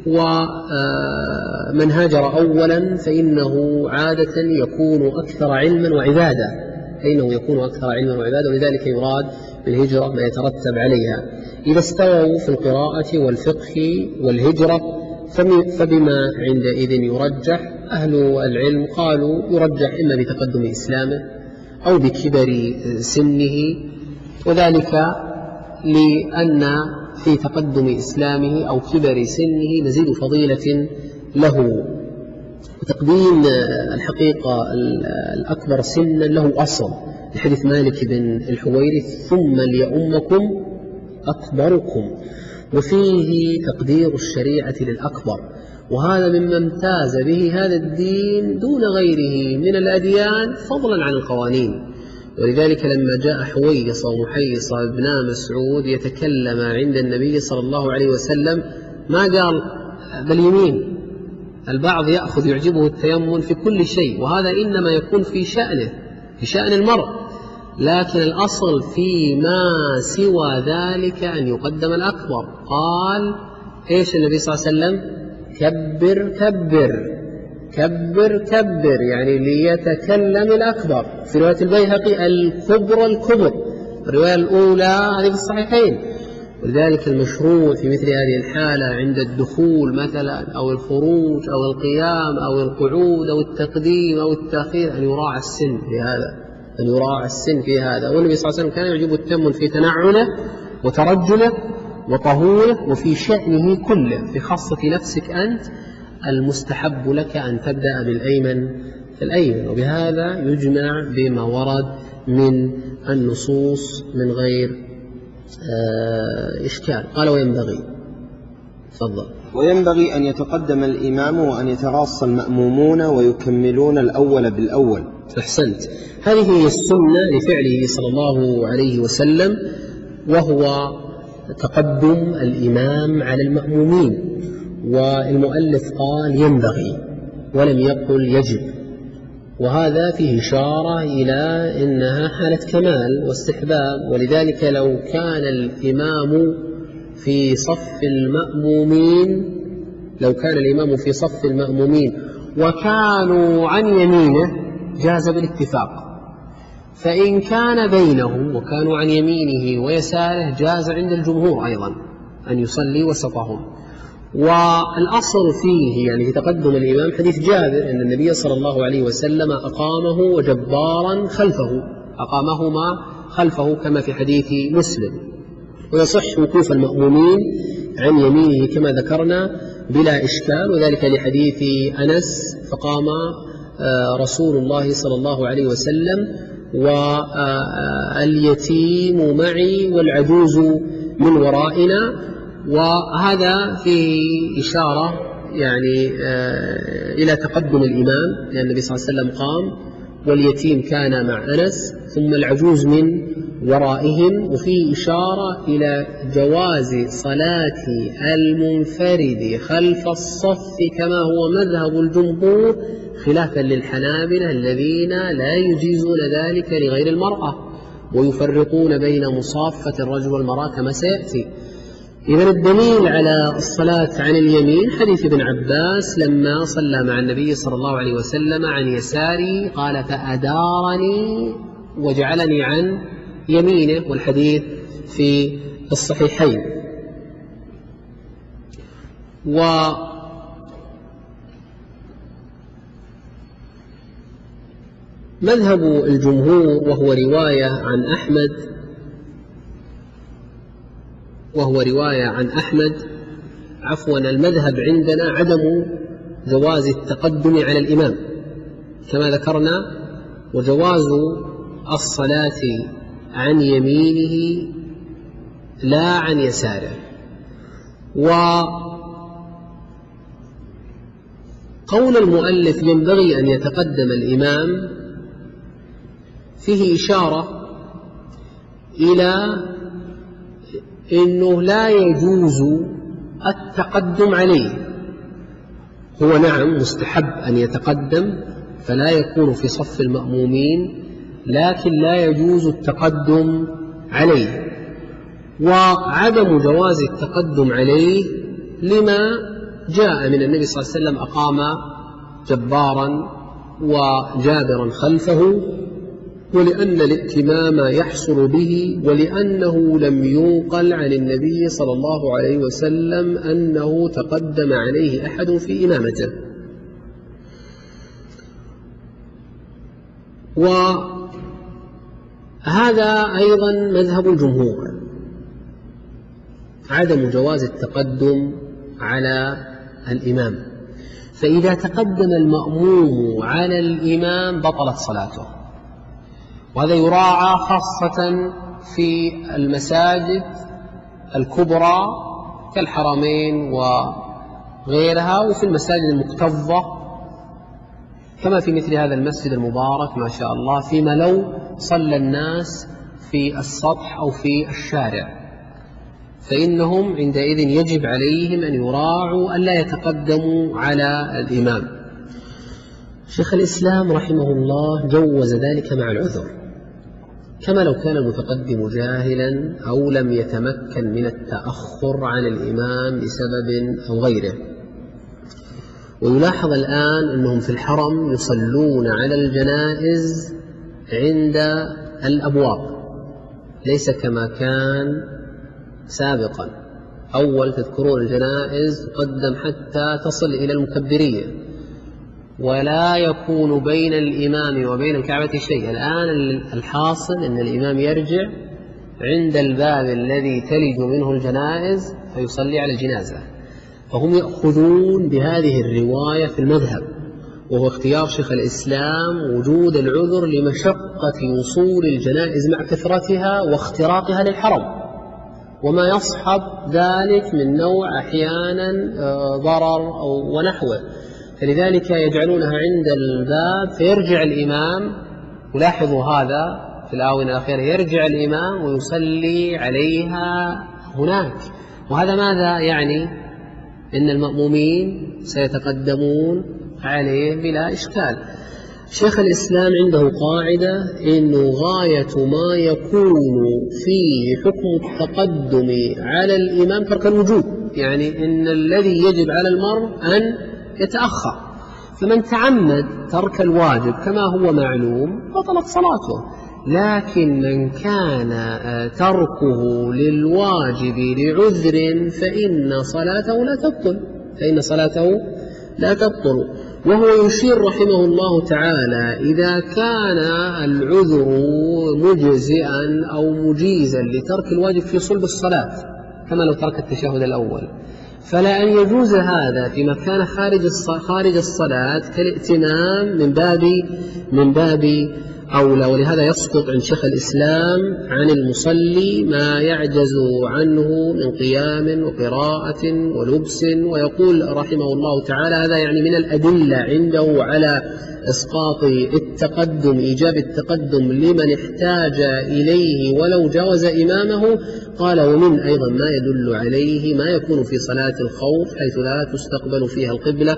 ومن هاجر أولا فإنه عادة يكون أكثر علما وعبادة فإنه يكون أكثر علما وعبادة ولذلك يراد بالهجرة ما يترتب عليها. إذا استووا في القراءة والفقه والهجرة فبما عندئذ يرجح؟ أهل العلم قالوا يرجح إما بتقدم إسلامه أو بكبر سنه، وذلك لأن في تقدم إسلامه أو كبر سنه مزيد فضيلة له. وتقديم الحقيقة الأكبر سنا له أصل لحديث مالك بن الحويرث ثم ليؤمكم أكبركم، وفيه تقدير الشريعة للأكبر، وهذا مما امتاز به هذا الدين دون غيره من الأديان فضلا عن القوانين. ولذلك لما جاء حويص ومحيص ابن مسعود يتكلم عند النبي صلى الله عليه وسلم ما قال باليمين، البعض يأخذ يعجبه التيمم في كل شيء، وهذا إنما يكون في شأنه في شأن المرء، لكن الأصل فيما سوى ذلك أن يقدم الأكبر. قال إيش النبي صلى الله عليه وسلم؟ كبر كبر كبر كبر، يعني ليتكلم الأكبر. في رواية البيهقي الكبر الكبر، الرواية الأولى هذه في الصحيحين. ولذلك المشروع في مثل هذه الحالة عند الدخول مثلا أو الخروج أو القيام أو القعود أو التقديم أو التأخير أن يراعى السن في هذا أن يراعى السن في هذا. والنبي صلى الله عليه وسلم كان يعجب التيمم في تنعله وترجله وطهوره وفي شأنه كله. في خاصة نفسك أنت المستحب لك أن تبدأ بالأيمن الأيمن، وبهذا يجمع بما ورد من النصوص من غير إشكال. قال وينبغي تفضل وينبغي أن يتقدم الإمام وأن يتراص المأمومون ويكملون الأول بالأول. أحسنت، هذه هي السنة لفعله صلى الله عليه وسلم، وهو تقدم الإمام على المأمومين. والمؤلف قال ينبغي ولم يقل يجب، وهذا فيه إشارة إلى أنها حالة كمال واستحباب. ولذلك لو كان الإمام في صف المأمومين لو كان الإمام في صف المأمومين وكانوا عن يمينه جاز بالاتفاق، فإن كان بينهم وكانوا عن يمينه ويساره جاز عند الجمهور أيضا أن يصلي وسطهم. والأصل فيه يعني في تقدم الإمام حديث جابر أن النبي صلى الله عليه وسلم أقامه وجبارا خلفه أقامهما خلفه كما في حديث مسلم. ويصح وقوف المأمومين عن يمينه كما ذكرنا بلا إشكال، وذلك لحديث أنس فقام رسول الله صلى الله عليه وسلم واليتيم معي والعجوز من ورائنا. وهذا فيه إشارة يعني إلى تقدم الإمام، لأن النبي صلى الله عليه وسلم قام واليتيم كان مع أنس ثم العجوز من ورائهم. وفيه إشارة إلى جواز صلاة المنفرد خلف الصف كما هو مذهب الجمهور، خلافا للحنابلة الذين لا يجيزون ذلك لغير المرأة ويفرقون بين مصافة الرجل والمرأة كما سيأتي. إذن الدليل على الصلاة عن اليمين حديث ابن عباس لما صلى مع النبي صلى الله عليه وسلم عن يساري قال فأدارني وجعلني عن يمينه، والحديث في الصحيحين. ومذهب الجمهور وهو رواية عن أحمد وهو رواية عن أحمد عفوا المذهب عندنا عدم جواز التقدم على الإمام كما ذكرنا، وجواز الصلاة عن يمينه لا عن يساره. وقول المؤلف ينبغي أن يتقدم الإمام فيه إشارة إلى إنه لا يجوز التقدم عليه. هو نعم مستحب أن يتقدم فلا يكون في صف المأمومين، لكن لا يجوز التقدم عليه. وعدم جواز التقدم عليه لما جاء من النبي صلى الله عليه وسلم أقام جبارا وجابرا خلفه، ولأن الائتمام يحصل به، ولأنه لم ينقل عن النبي صلى الله عليه وسلم أنه تقدم عليه أحد في إمامته. وهذا أيضا مذهب الجمهور، عدم جواز التقدم على الإمام، فإذا تقدم المأموم على الإمام بطلت صلاته، وهذا يراعى خاصة في المساجد الكبرى كالحرمين وغيرها، وفي المساجد المكتظة كما في مثل هذا المسجد المبارك ما شاء الله، فيما لو صلى الناس في السطح أو في الشارع فإنهم عندئذ يجب عليهم أن يراعوا ألا يتقدموا على الإمام. شيخ الإسلام رحمه الله جوز ذلك مع العذر، كما لو كان المتقدم جاهلا أو لم يتمكن من التأخر عن الإمام بسبب أو غيره. ويلاحظ الآن أنهم في الحرم يصلون على الجنائز عند الأبواب، ليس كما كان سابقا. أول تذكرون الجنائز تقدم حتى تصل إلى المكبرية، ولا يكون بين الإمام وبين الكعبة شيء. الآن الحاصل أن الإمام يرجع عند الباب الذي تلج منه الجنائز فيصلي على الجنازة، فهم يأخذون بهذه الرواية في المذهب، وهو اختيار شيخ الإسلام وجود العذر لمشقة وصول الجنائز مع كثرتها واختراقها للحرم، وما يصحب ذلك من نوع أحيانا ضرر أو ونحوه، فلذلك يجعلونها عند الباب فيرجع الإمام. ولاحظوا هذا في الآونة الأخيرة، يرجع الإمام ويصلي عليها هناك. وهذا ماذا يعني؟ إن المأمومين سيتقدمون عليه بلا إشكال. شيخ الإسلام عنده قاعدة إنه غاية ما يكون في حكم التقدم على الإمام ترك الوجوب، يعني إن الذي يجب على المرء أن يتأخر، فمن تعمد ترك الواجب كما هو معلوم بطلت صلاته. لكن من كان تركه للواجب لعذر فإن صلاته لا تبطل، فإن صلاته لا تبطل. وهو يشير رحمه الله تعالى إذا كان العذر مجزئا أو مجيزا لترك الواجب في صلب الصلاة كما لو ترك التشهد الأول، فلا أن يجوز هذا في مكان خارج خارج الصلاة كالائتمام من باب من باب أولى. ولهذا يسقط عن شيخ الإسلام عن المصلي ما يعجز عنه من قيام وقراءة ولبس، ويقول رحمه الله تعالى هذا يعني من الأدلة عنده على إسقاط التقدم، إيجاب التقدم لمن احتاج إليه ولو جاوز إمامه. قال ومن أيضا ما يدل عليه ما يكون في صلاة الخوف حيث لا تستقبل فيها القبلة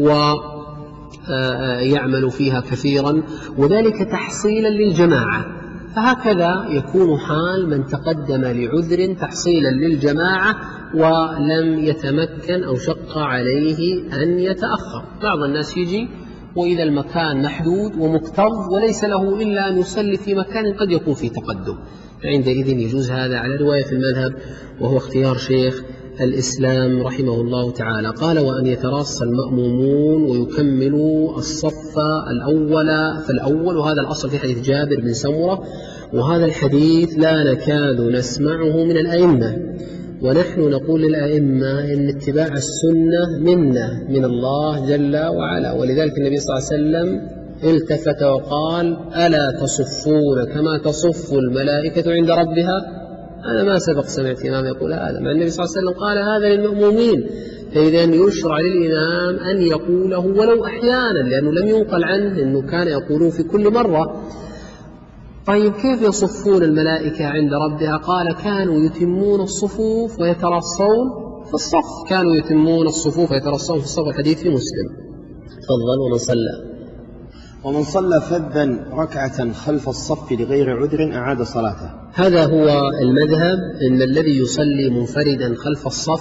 ويعمل فيها كثيرا، وذلك تحصيلا للجماعة. فهكذا يكون حال من تقدم لعذر تحصيلا للجماعة ولم يتمكن أو شق عليه أن يتأخر. بعض الناس يجي وإذا المكان محدود ومكتظ وليس له إلا أن يصلي في مكان قد يكون فيه تقدم، فعندئذ يجوز هذا على رواية في المذهب، وهو اختيار شيخ الإسلام رحمه الله تعالى. قال وأن يتراص المأمومون ويكملوا الصف الأول فالأول، وهذا الأصل في حديث جابر بن سمرة، وهذا الحديث لا نكاد نسمعه من الأئمة، ونحن نقول للأئمة إن اتباع السنة منة من الله جل وعلا. ولذلك النبي صلى الله عليه وسلم التفت وقال ألا تصفون كما تصف الملائكة عند ربها؟ أنا ما سبق سمعت إمام يقول هذا، مع النبي صلى الله عليه وسلم قال هذا للمأمومين، فإذا يشرع للإمام أن يقوله ولو أحيانا، لأنه لم ينقل عنه أنه كان يقوله في كل مرة. طيب كيف يصفون الملائكة عند ربها؟ قال كانوا يتمون الصفوف ويترصون في الصف، كانوا يتمون الصفوف ويترصون في الصف، الحديث في مسلم. تفضل. ومن صلى ومن صلى فذا ركعة خلف الصف لغير عذر أعاد صلاته. هذا هو المذهب، إن الذي يصلي منفردا خلف الصف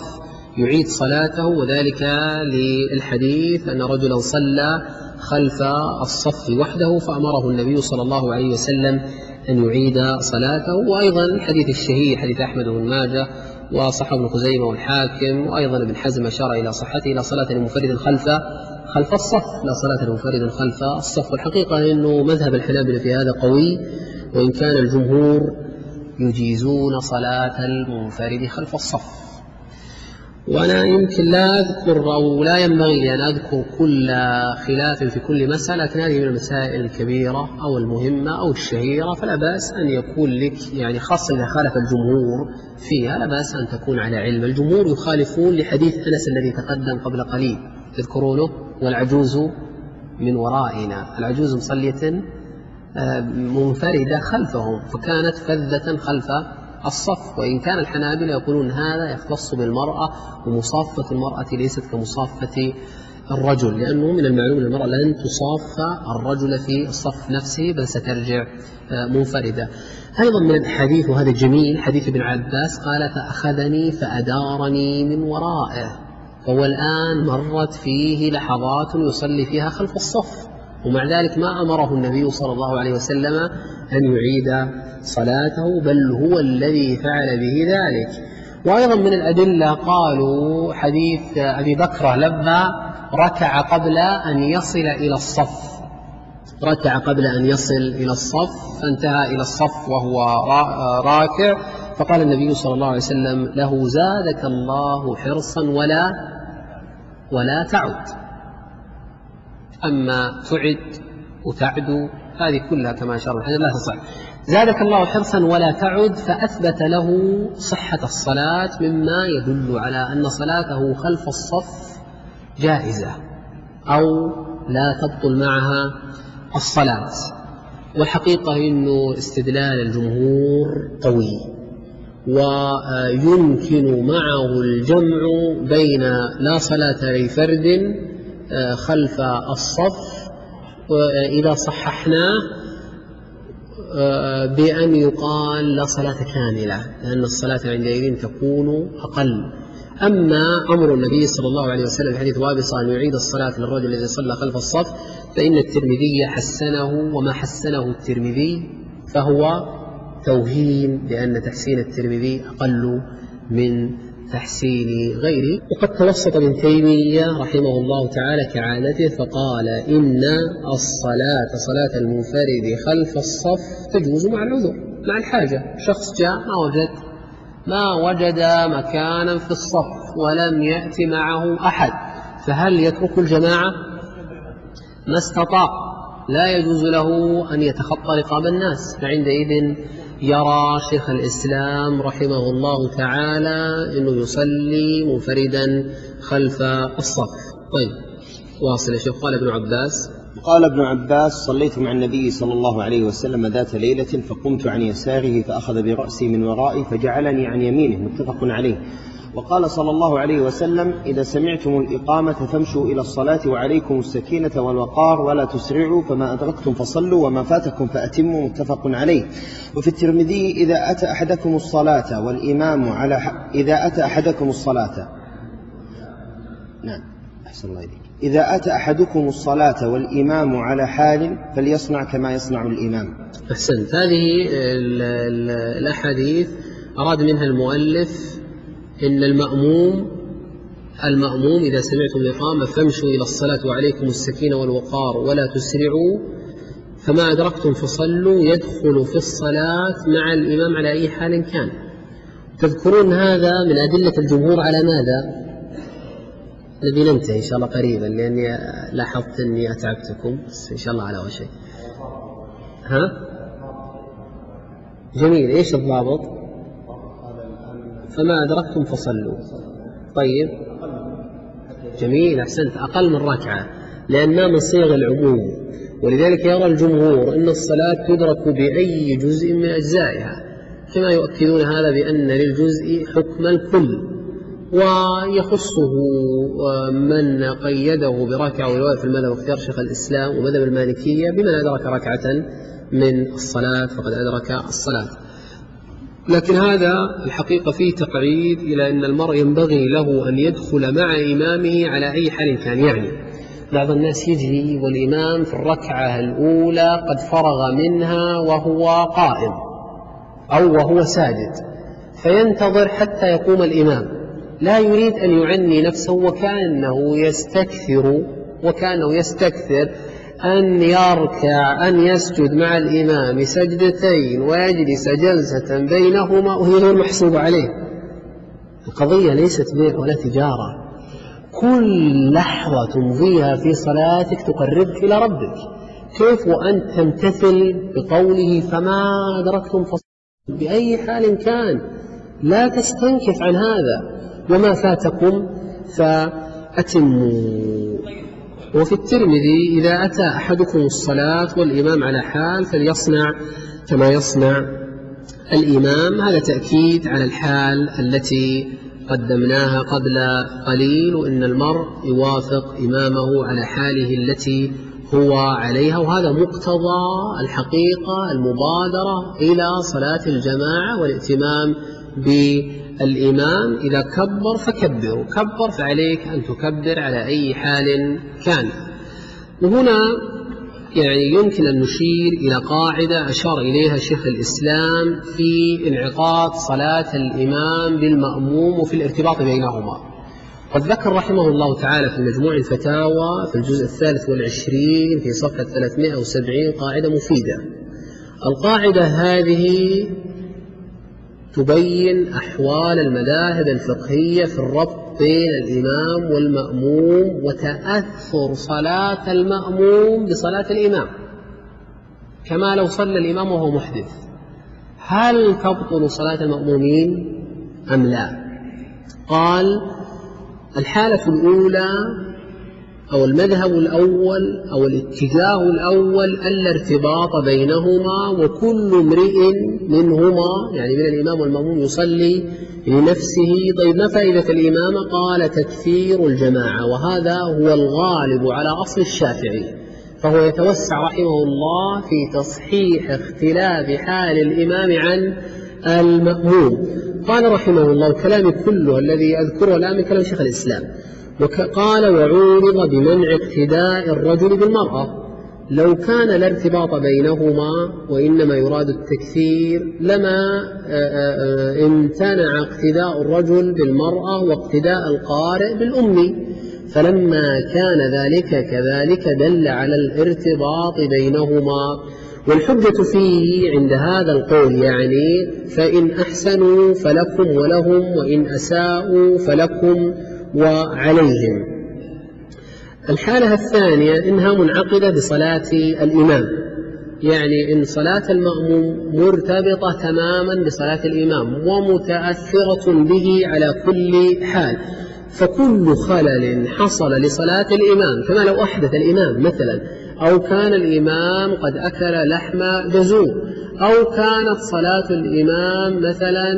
يعيد صلاته، وذلك للحديث أن رجلا صلى خلف الصف وحده فأمره النبي صلى الله عليه وسلم أن يعيد صلاته. وأيضا الحديث الشهير حديث أحمد بن ماجه وصححه ابن خزيمة والحاكم، وأيضا ابن حزم أشار إلى صحته لا صلاة لمنفرد خلف خلف الصف، لا صلاة لمنفرد خلف الصف. والحقيقة أنه مذهب الحنابلة في هذا قوي، وإن كان الجمهور يجيزون صلاة المنفرد خلف الصف. وأنا يمكن لا أذكر أو لا ينبغي لي أن أذكر كل خلاف في كل مسألة، لكن هذه من المسائل الكبيرة أو المهمة أو الشهيرة، فلا بأس أن يكون لك يعني خاصة إذا خالف الجمهور فيها لا بأس أن تكون على علم. الجمهور يخالفون لحديث أنس الذي تقدم قبل قليل تذكرونه، والعجوز من ورائنا، العجوز مصلية منفردة خلفهم فكانت فذة خلف الصف. وإن كان الحنابلة يقولون هذا يختص بالمرأة، ومصافة المرأة ليست كمصافة الرجل، لأنه من المعلوم المرأة لن تصاف الرجل في الصف نفسه بل سترجع منفردة. أيضا من الحديث وهذا جميل حديث ابن عباس قال فأخذني فأدارني من ورائه، فهو الآن مرت فيه لحظات يصلي فيها خلف الصف، ومع ذلك ما أمره النبي صلى الله عليه وسلم أن يعيد صلاته، بل هو الذي فعل به ذلك. وأيضا من الأدلة قالوا حديث أبي بكر لما ركع قبل أن يصل إلى الصف، ركع قبل أن يصل إلى الصف فانتهى إلى الصف وهو راكع، فقال النبي صلى الله عليه وسلم له زادك الله حرصا ولا ولا تعد. أما تعد وتعد هذه كلها كما أشار الحديث لا تصح. زادك الله حرصا ولا تعد فأثبت له صحة الصلاة، مما يدل على أن صلاته خلف الصف جائزة أو لا تبطل معها الصلاة. والحقيقة أنه استدلال الجمهور قوي، ويمكن معه الجمع بين لا صلاة لفرد خلف الصف إذا صححناه بأن يقال لا صلاة كاملة، لأن الصلاة عندئذ تكون أقل. أما أمر النبي صلى الله عليه وسلم في حديث وابصة أن يعيد الصلاة للرجل الذي صلى خلف الصف فإن الترمذي حسنه، وما حسنه الترمذي فهو توهين، لأن تحسين الترمذي أقل من تحسين غيره. وقد توسط ابن تيمية رحمه الله تعالى كعادته فقال إن الصلاة صلاة المنفرد خلف الصف تجوز مع العذر مع الحاجة. شخص جاء ما وجد ما وجد مكانا في الصف ولم يأتي معه أحد، فهل يترك الجماعة؟ ما استطاع، لا يجوز له أن يتخطى رقاب الناس، فعندئذ يرى شيخ الإسلام رحمه الله تعالى أنه يصلي منفردا خلف الصف. طيب واصل يا شيخ. قال ابن عباس قال ابن عباس صليت مع النبي صلى الله عليه وسلم ذات ليلة فقمت عن يساره فأخذ برأسي من ورائي فجعلني عن يمينه، متفق عليه. وقال صلى الله عليه وسلم إذا سمعتم الإقامة فامشوا إلى الصلاة وعليكم السكينة والوقار ولا تسرعوا، فما أدركتم فصلوا وما فاتكم فأتموا، متفق عليه. وفي الترمذي إذا أتى أحدكم الصلاة والإمام على ح... إذا أتى أحدكم الصلاة نعم أحسن الله إليك إذا أتى أحدكم الصلاة والإمام على حال فليصنع كما يصنع الإمام. أحسنت. هذه الأحاديث أراد منها المؤلف إن المأموم المأموم إذا سمعتم الإقامة فامشوا إلى الصلاة وعليكم السكينة والوقار ولا تسرعوا، فما أدركتم فصلوا، يدخل في الصلاة مع الإمام على أي حال كان. تذكرون هذا من أدلة الجمهور على ماذا؟ نبي ننتهي إن شاء الله قريبا، لأني لاحظت أني أتعبتكم، بس إن شاء الله على وشيء. ها؟ جميل. إيش الضابط؟ فما أدركتم فصلوا. طيب جميل أحسنت. أقل من ركعة، لأنها من صيغ العموم، ولذلك يرى الجمهور أن الصلاة تدرك بأي جزء من أجزائها، كما يؤكدون هذا بأن للجزء حكم الكل، ويخصه من قيده بركعة، ورواية في المذهب واختيار شيخ الإسلام ومذهب المالكية بمن أدرك ركعة من الصلاة فقد أدرك الصلاة. لكن هذا الحقيقة فيه تقعيد إلى أن المرء ينبغي له أن يدخل مع إمامه على أي حال كان. يعني بعض الناس يجي والإمام في الركعة الأولى قد فرغ منها وهو قائم أو وهو ساجد، فينتظر حتى يقوم الإمام، لا يريد أن يعني نفسه وكأنه يستكثر وكأنه يستكثر أن يركع أن يسجد مع الإمام سجدتين ويجلس جلسة بينهما وهي غير محسوبة عليه. القضية ليست بيع ولا تجارة، كل لحظة تمضيها في صلاتك تقربك إلى ربك. كيف وأنت تمتثل بقوله فما أدركتم فصلوا بأي حال كان، لا تستنكف عن هذا، وما فاتكم فأتموا. وفي الترمذي إذا أتى أحدكم الصلاة والإمام على حال فليصنع كما يصنع الإمام. هذا تأكيد على الحال التي قدمناها قبل قليل، وإن المرء يوافق إمامه على حاله التي هو عليها، وهذا مقتضى الحقيقة المبادرة إلى صلاة الجماعة والائتمام بالإمام. إذا كبر فكبر، كبر فعليك أن تكبر على أي حال كان. وهنا يعني يمكن أن نشير إلى قاعدة أشار إليها شيخ الإسلام في انعقاد صلاة الإمام بالمأموم وفي الارتباط بينهما. قد ذكر رحمه الله تعالى في مجموع الفتاوى في الجزء الثالث والعشرين في صفحة ثلاثمائة وسبعين قاعدة مفيدة. القاعدة هذه تبين أحوال المذاهب الفقهية في الربط بين الإمام والمأموم وتأثر صلاة المأموم بصلاة الإمام، كما لو صلى الإمام وهو محدث، هل تبطل صلاة المأمومين أم لا؟ قال الحالة الأولى أو المذهب الأول أو الاتجاه الأول الارتباط بينهما، وكل امرئ منهما يعني من الإمام والمأموم يصلي لنفسه. طيب ما فائدة الإمامة؟ قال تكثير الجماعة، وهذا هو الغالب على أصل الشافعي، فهو يتوسع رحمه الله في تصحيح اختلاف حال الإمام عن المأموم. قال رحمه الله كلامي كله الذي أذكره الآن من كلام شيخ الإسلام. وقال وعورض بمنع اقتداء الرجل بالمرأة، لو كان الارتباط بينهما وإنما يراد التكثير لما امتنع اقتداء الرجل بالمرأة واقتداء القارئ بالأم، فلما كان ذلك كذلك دل على الارتباط بينهما. والحجة فيه عند هذا القول يعني فإن أحسنوا فلكم ولهم، وإن أساءوا فلكم وعليهم. الحالة الثانية إنها منعقدة بصلاة الإمام، يعني إن صلاة المأموم مرتبطة تماما بصلاة الإمام ومتأثرة به على كل حال، فكل خلل حصل لصلاة الإمام كما لو أحدث الإمام مثلا، أو كان الإمام قد أكل لحم جزور، أو كانت صلاة الإمام مثلا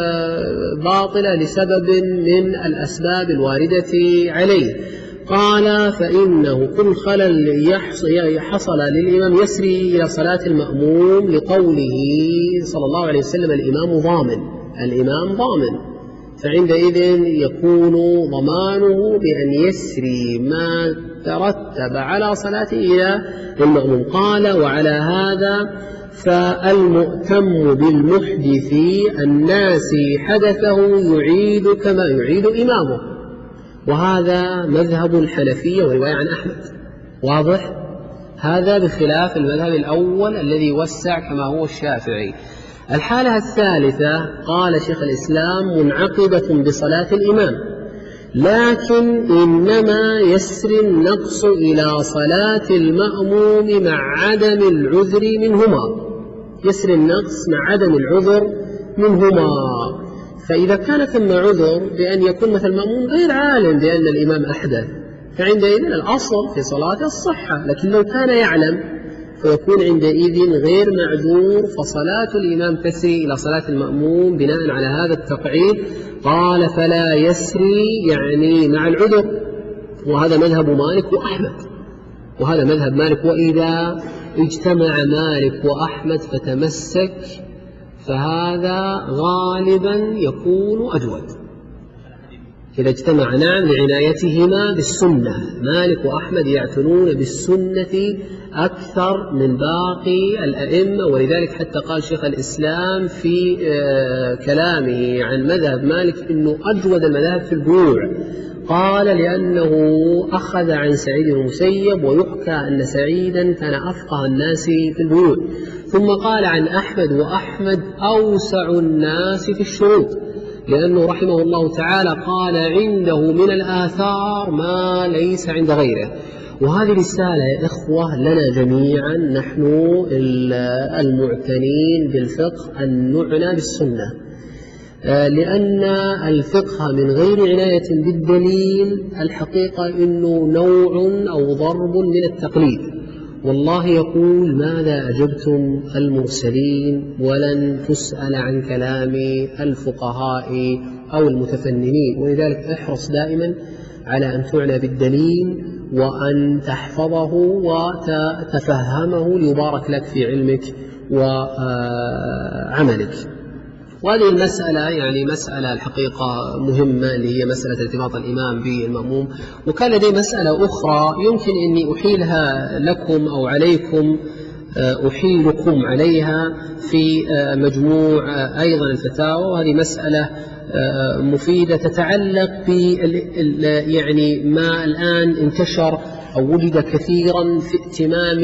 باطلة لسبب من الأسباب الواردة عليه، قال فإنه كل خلل حصل للإمام يسري إلى صلاة المأموم، لقوله صلى الله عليه وسلم الإمام ضامن، الإمام ضامن، فعندئذ يكون ضمانه بأن يسري ما ترتب على صلاته إلى المأموم. قال وعلى هذا فالمؤتم بالمحدث الناس حدثه يعيد كما يعيد إمامه، وهذا مذهب الحنفية ورواية عن أحمد، واضح؟ هذا بخلاف المذهب الأول الذي وسع كما هو الشافعي. الحالة الثالثة قال شيخ الإسلام منعقدة بصلاة الإمام، لكن إنما يسري النقص إلى صلاة المأموم مع عدم العذر منهما، يسري النقص مع عدم العذر منهما. فإذا كان ثم عذر بأن يكون مثل المأموم غير عالم بأن الإمام أحدث، فعندئذ الأصل في صلاة الصحة، لكن لو كان يعلم فيكون عندئذ غير معذور، فصلاة الإمام تسري إلى صلاة المأموم بناء على هذا التقعيد. قال فلا يسري يعني مع العذر، وهذا مذهب مالك وأحمد، وهذا مذهب مالك. وإذا اجتمع مالك وأحمد فتمسك فهذا غالبا يكون أجود إذا اجتمع، نعم، لعنايتهما بالسنة. مالك وأحمد يعتنون بالسنة أكثر من باقي الأئمة، ولذلك حتى قال شيخ الإسلام في كلامه عن مذهب مالك إنه أجود المذاهب في البيوع، قال لأنه أخذ عن سعيد بن المسيب، ويحكى أن سعيدا كان أفقه الناس في البيوع. ثم قال عن أحمد، وأحمد أوسع الناس في الشروط، لأنه رحمه الله تعالى قال عنده من الآثار ما ليس عند غيره. وهذه رسالة يا إخوة لنا جميعا نحن المعتنين بالفقه أن نعنى بالسنة، لأن الفقه من غير عناية بالدليل الحقيقة أنه نوع أو ضرب من التقليد. والله يقول ماذا أجبتم المرسلين ولن تسأل عن كلام الفقهاء أو المتفننين. ولذلك احرص دائما على أن تعنى بالدليل وأن تحفظه وتفهمه ليبارك لك في علمك وعملك. وهذه المسألة يعني مسألة الحقيقة مهمة، اللي هي مسألة ارتباط الإمام بالمأموم. وكان لدي مسألة أخرى يمكن أني أحيلها لكم أو عليكم، أحيلكم عليها في مجموع أيضا الفتاوى، وهذه مسألة مفيدة تتعلق ب يعني ما الآن انتشر أو وجد كثيرا في اتمام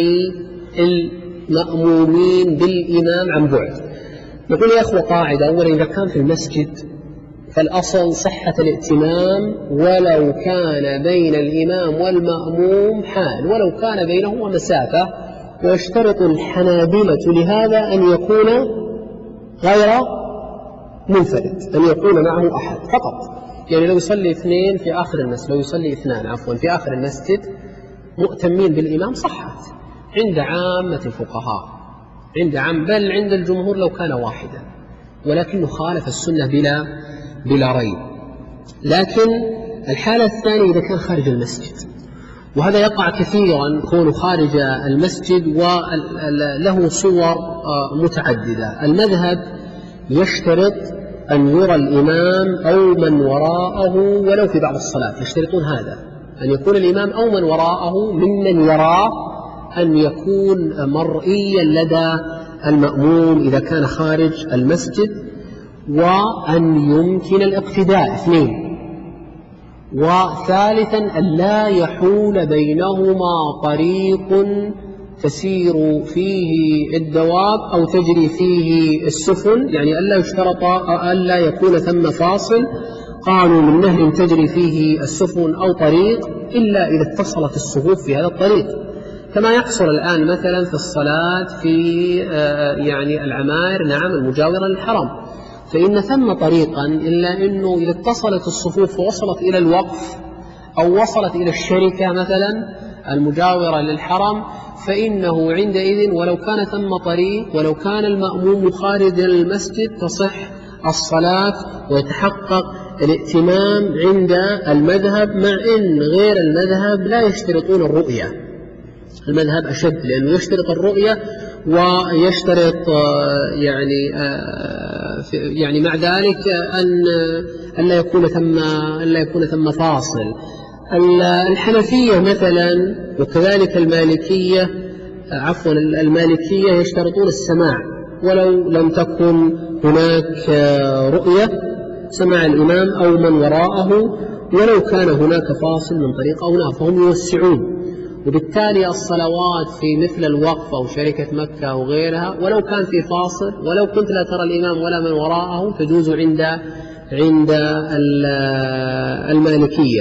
المأمومين بالإمام عن بعد. نقول يا أخوة قاعدة، أولا إذا كان في المسجد فالأصل صحة الائتمام ولو كان بين الإمام والمأموم حال، ولو كان بينهما مسافة. ويشترط الحنابلة لهذا أن يكون غير منفرد، أن يكون معه أحد فقط. يعني لو يصلي اثنين في آخر المسجد، لو يصلي اثنان عفوا في آخر المسجد مؤتمين بالإمام صحت عند عامة الفقهاء، عند عام بل عند الجمهور لو كان واحدا، ولكنه خالف السنة بلا بلا ريب. لكن الحالة الثانية إذا كان خارج المسجد، وهذا يقع كثيرا كونه خارج المسجد وله صور متعددة. المذهب يشترط أن يرى الإمام أو من وراءه ولو في بعض الصلاة، يشترطون هذا، أن يكون الإمام أو من وراءه ممن يراه، أن يكون مرئيا لدى المأموم إذا كان خارج المسجد، وأن يمكن الاقتداء اثنين، وثالثا أن لا يحول بينهما طريق تسير فيه الدواب أو تجري فيه السفن، يعني ألا يشترط ألا يكون ثم فاصل قالوا من نهر تجري فيه السفن أو طريق إلا إذا اتصلت الصفوف في هذا الطريق، كما يحصل الآن مثلا في الصلاة في يعني العماير نعم المجاورة للحرم، فإن ثم طريقا إلا أنه إذا اتصلت الصفوف ووصلت إلى الوقف أو وصلت إلى الشركة مثلا المجاورة للحرم، فإنه عندئذ ولو كان ثم طريق ولو كان المأموم خارج المسجد تصح الصلاة ويتحقق الائتمام عند المذهب، مع أن غير المذهب لا يشترطون الرؤية. المذهب أشد لأنه يشترط الرؤية ويشترط يعني يعني مع ذلك أن أن لا يكون ثم أن لا يكون ثم فاصل. الحنفية مثلا وكذلك المالكية عفوا المالكية يشترطون السماع ولو لم تكن هناك رؤية، سماع الإمام أو من وراءه ولو كان هناك فاصل من طريق أو نار، فهم يوسعون. وبالتالي الصلوات في مثل الوقف أو شركة مكة أو غيرها ولو كان في فاصل ولو كنت لا ترى الإمام ولا من وراءه تجوز عند عند المالكية.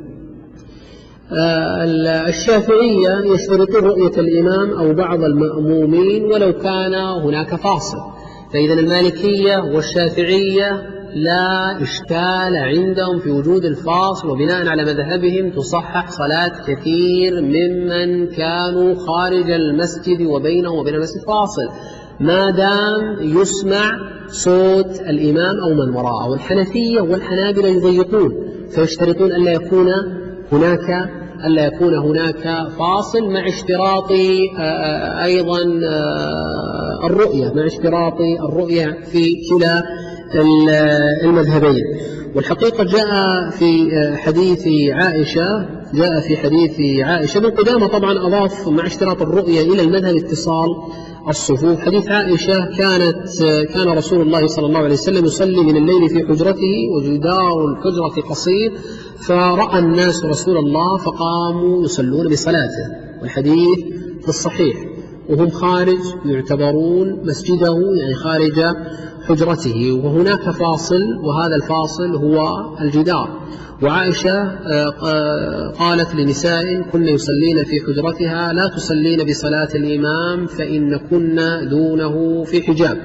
الشافعية يشترطون رؤية الإمام أو بعض المأمومين ولو كان هناك فاصل. فإذا المالكية والشافعية لا إشكال عندهم في وجود الفاصل، وبناء على مذهبهم تصحح صلاة كثير ممن كانوا خارج المسجد وبينه وبين المسجد فاصل ما دام يسمع صوت الإمام أو من وراءه. والحنفية والحنابلة يضيقون فيشترطون ألا يكون هناك ألا يكون هناك فاصل، مع اشتراط أيضا الرؤية مع اشتراط الرؤية في كلا المذهبين. والحقيقة جاء في حديث عائشة جاء في حديث عائشة ابن قدامة طبعا أضاف مع اشتراط الرؤية إلى المذهب اتصال الصفوف. حديث عائشة كانت كان رسول الله صلى الله عليه وسلم يصلي من الليل في حجرته وجدار الحجرة قصير، فرأى الناس رسول الله فقاموا يصلون بصلاته، والحديث في الصحيح، وهم خارج يعتبرون مسجده يعني خارج حجرته، وهناك فاصل وهذا الفاصل هو الجدار. وعائشة قالت لنساء كن يصلين في حجرتها لا تصلين بصلاة الإمام فإن كن دونه في حجاب.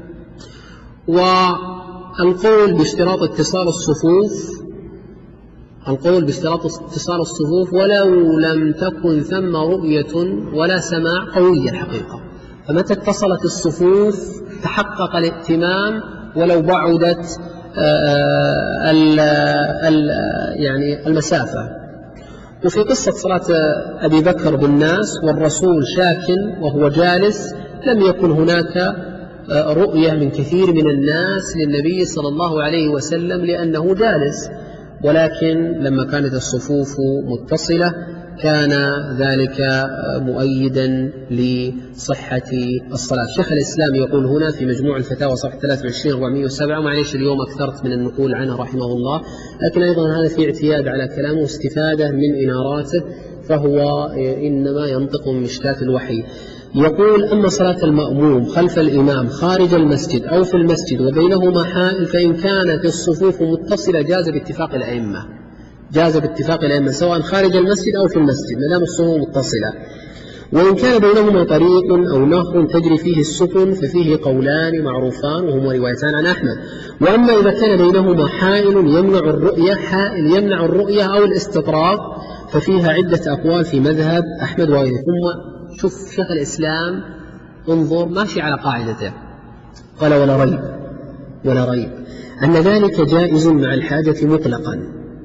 والقول باشتراط اتصال الصفوف القول باشتراط اتصال الصفوف ولو لم تكن ثم رؤية ولا سماع قوي الحقيقة، فمتى اتصلت الصفوف تحقق الائتمام ولو بعدت ال ال يعني المسافة. وفي قصة صلاة أبي بكر بالناس والرسول شاك وهو جالس لم يكن هناك رؤية من كثير من الناس للنبي صلى الله عليه وسلم لأنه جالس، ولكن لما كانت الصفوف متصلة كان ذلك مؤيدا لصحة الصلاة. شيخ الإسلام يقول هنا في مجموع الفتاوى صفحة ثلاثة وعشرين أربعمائة وسبعة، ومعليش اليوم أكثرت من النقول عنه رحمه الله، لكن أيضا هذا في اعتياد على كلامه واستفادة من إناراته، فهو إنما ينطق من مشكاة الوحي. يقول أما صلاة المأموم خلف الإمام خارج المسجد أو في المسجد وبينهما حائل فإن كانت الصفوف متصلة جاز باتفاق الأئمة جاز باتفاق الأئمة سواء خارج المسجد أو في المسجد ما دام الصفوف متصلة. وإن كان بينهما طريق أو نهر تجري فيه السفن ففيه قولان معروفان وهما روايتان عن أحمد. وأما إذا كان بينهما حائل يمنع الرؤية حائل يمنع الرؤية أو الاستطراق ففيها عدة أقوال في مذهب أحمد وغيره. ثم شوف شيخ الإسلام انظر ماشي على قاعدته، قال ولا ريب ولا ريب أن ذلك جائز مع الحاجة مطلقا.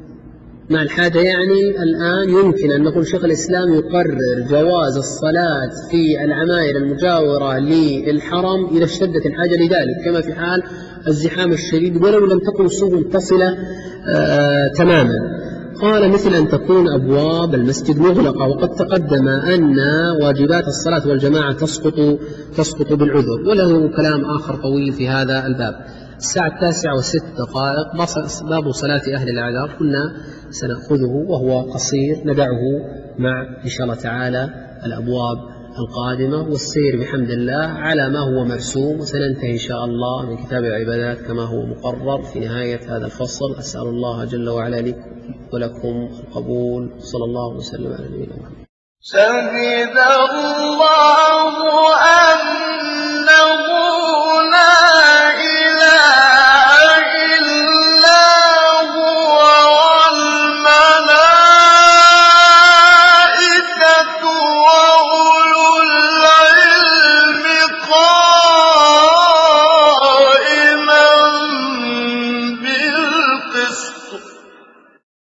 مع الحاجة يعني الآن يمكن أن نقول شيخ الإسلام يقرر جواز الصلاة في العماير المجاورة للحرم إذا اشتدت الحاجة لذلك، كما في حال الزحام الشديد ولو لم تكن الصفوف متصلة آه تماما. قال مثل أن تكون أبواب المسجد مغلقة، وقد تقدم أن واجبات الصلاة والجماعة تسقط تسقط بالعذر، وله كلام آخر طويل في هذا الباب. الساعة التاسعة وست دقائق باب صلاة أهل الأعذار كنا سنأخذه وهو قصير ندعه مع إن شاء الله تعالى الأبواب القادمة والسير بحمد الله على ما هو مرسوم، وسننتهي إن شاء الله من كتاب العبادات كما هو مقرر في نهاية هذا الفصل. أسأل الله جل وعلا لي ولكم القبول. صلى الله وسلم على نبينا محمد. شهد الله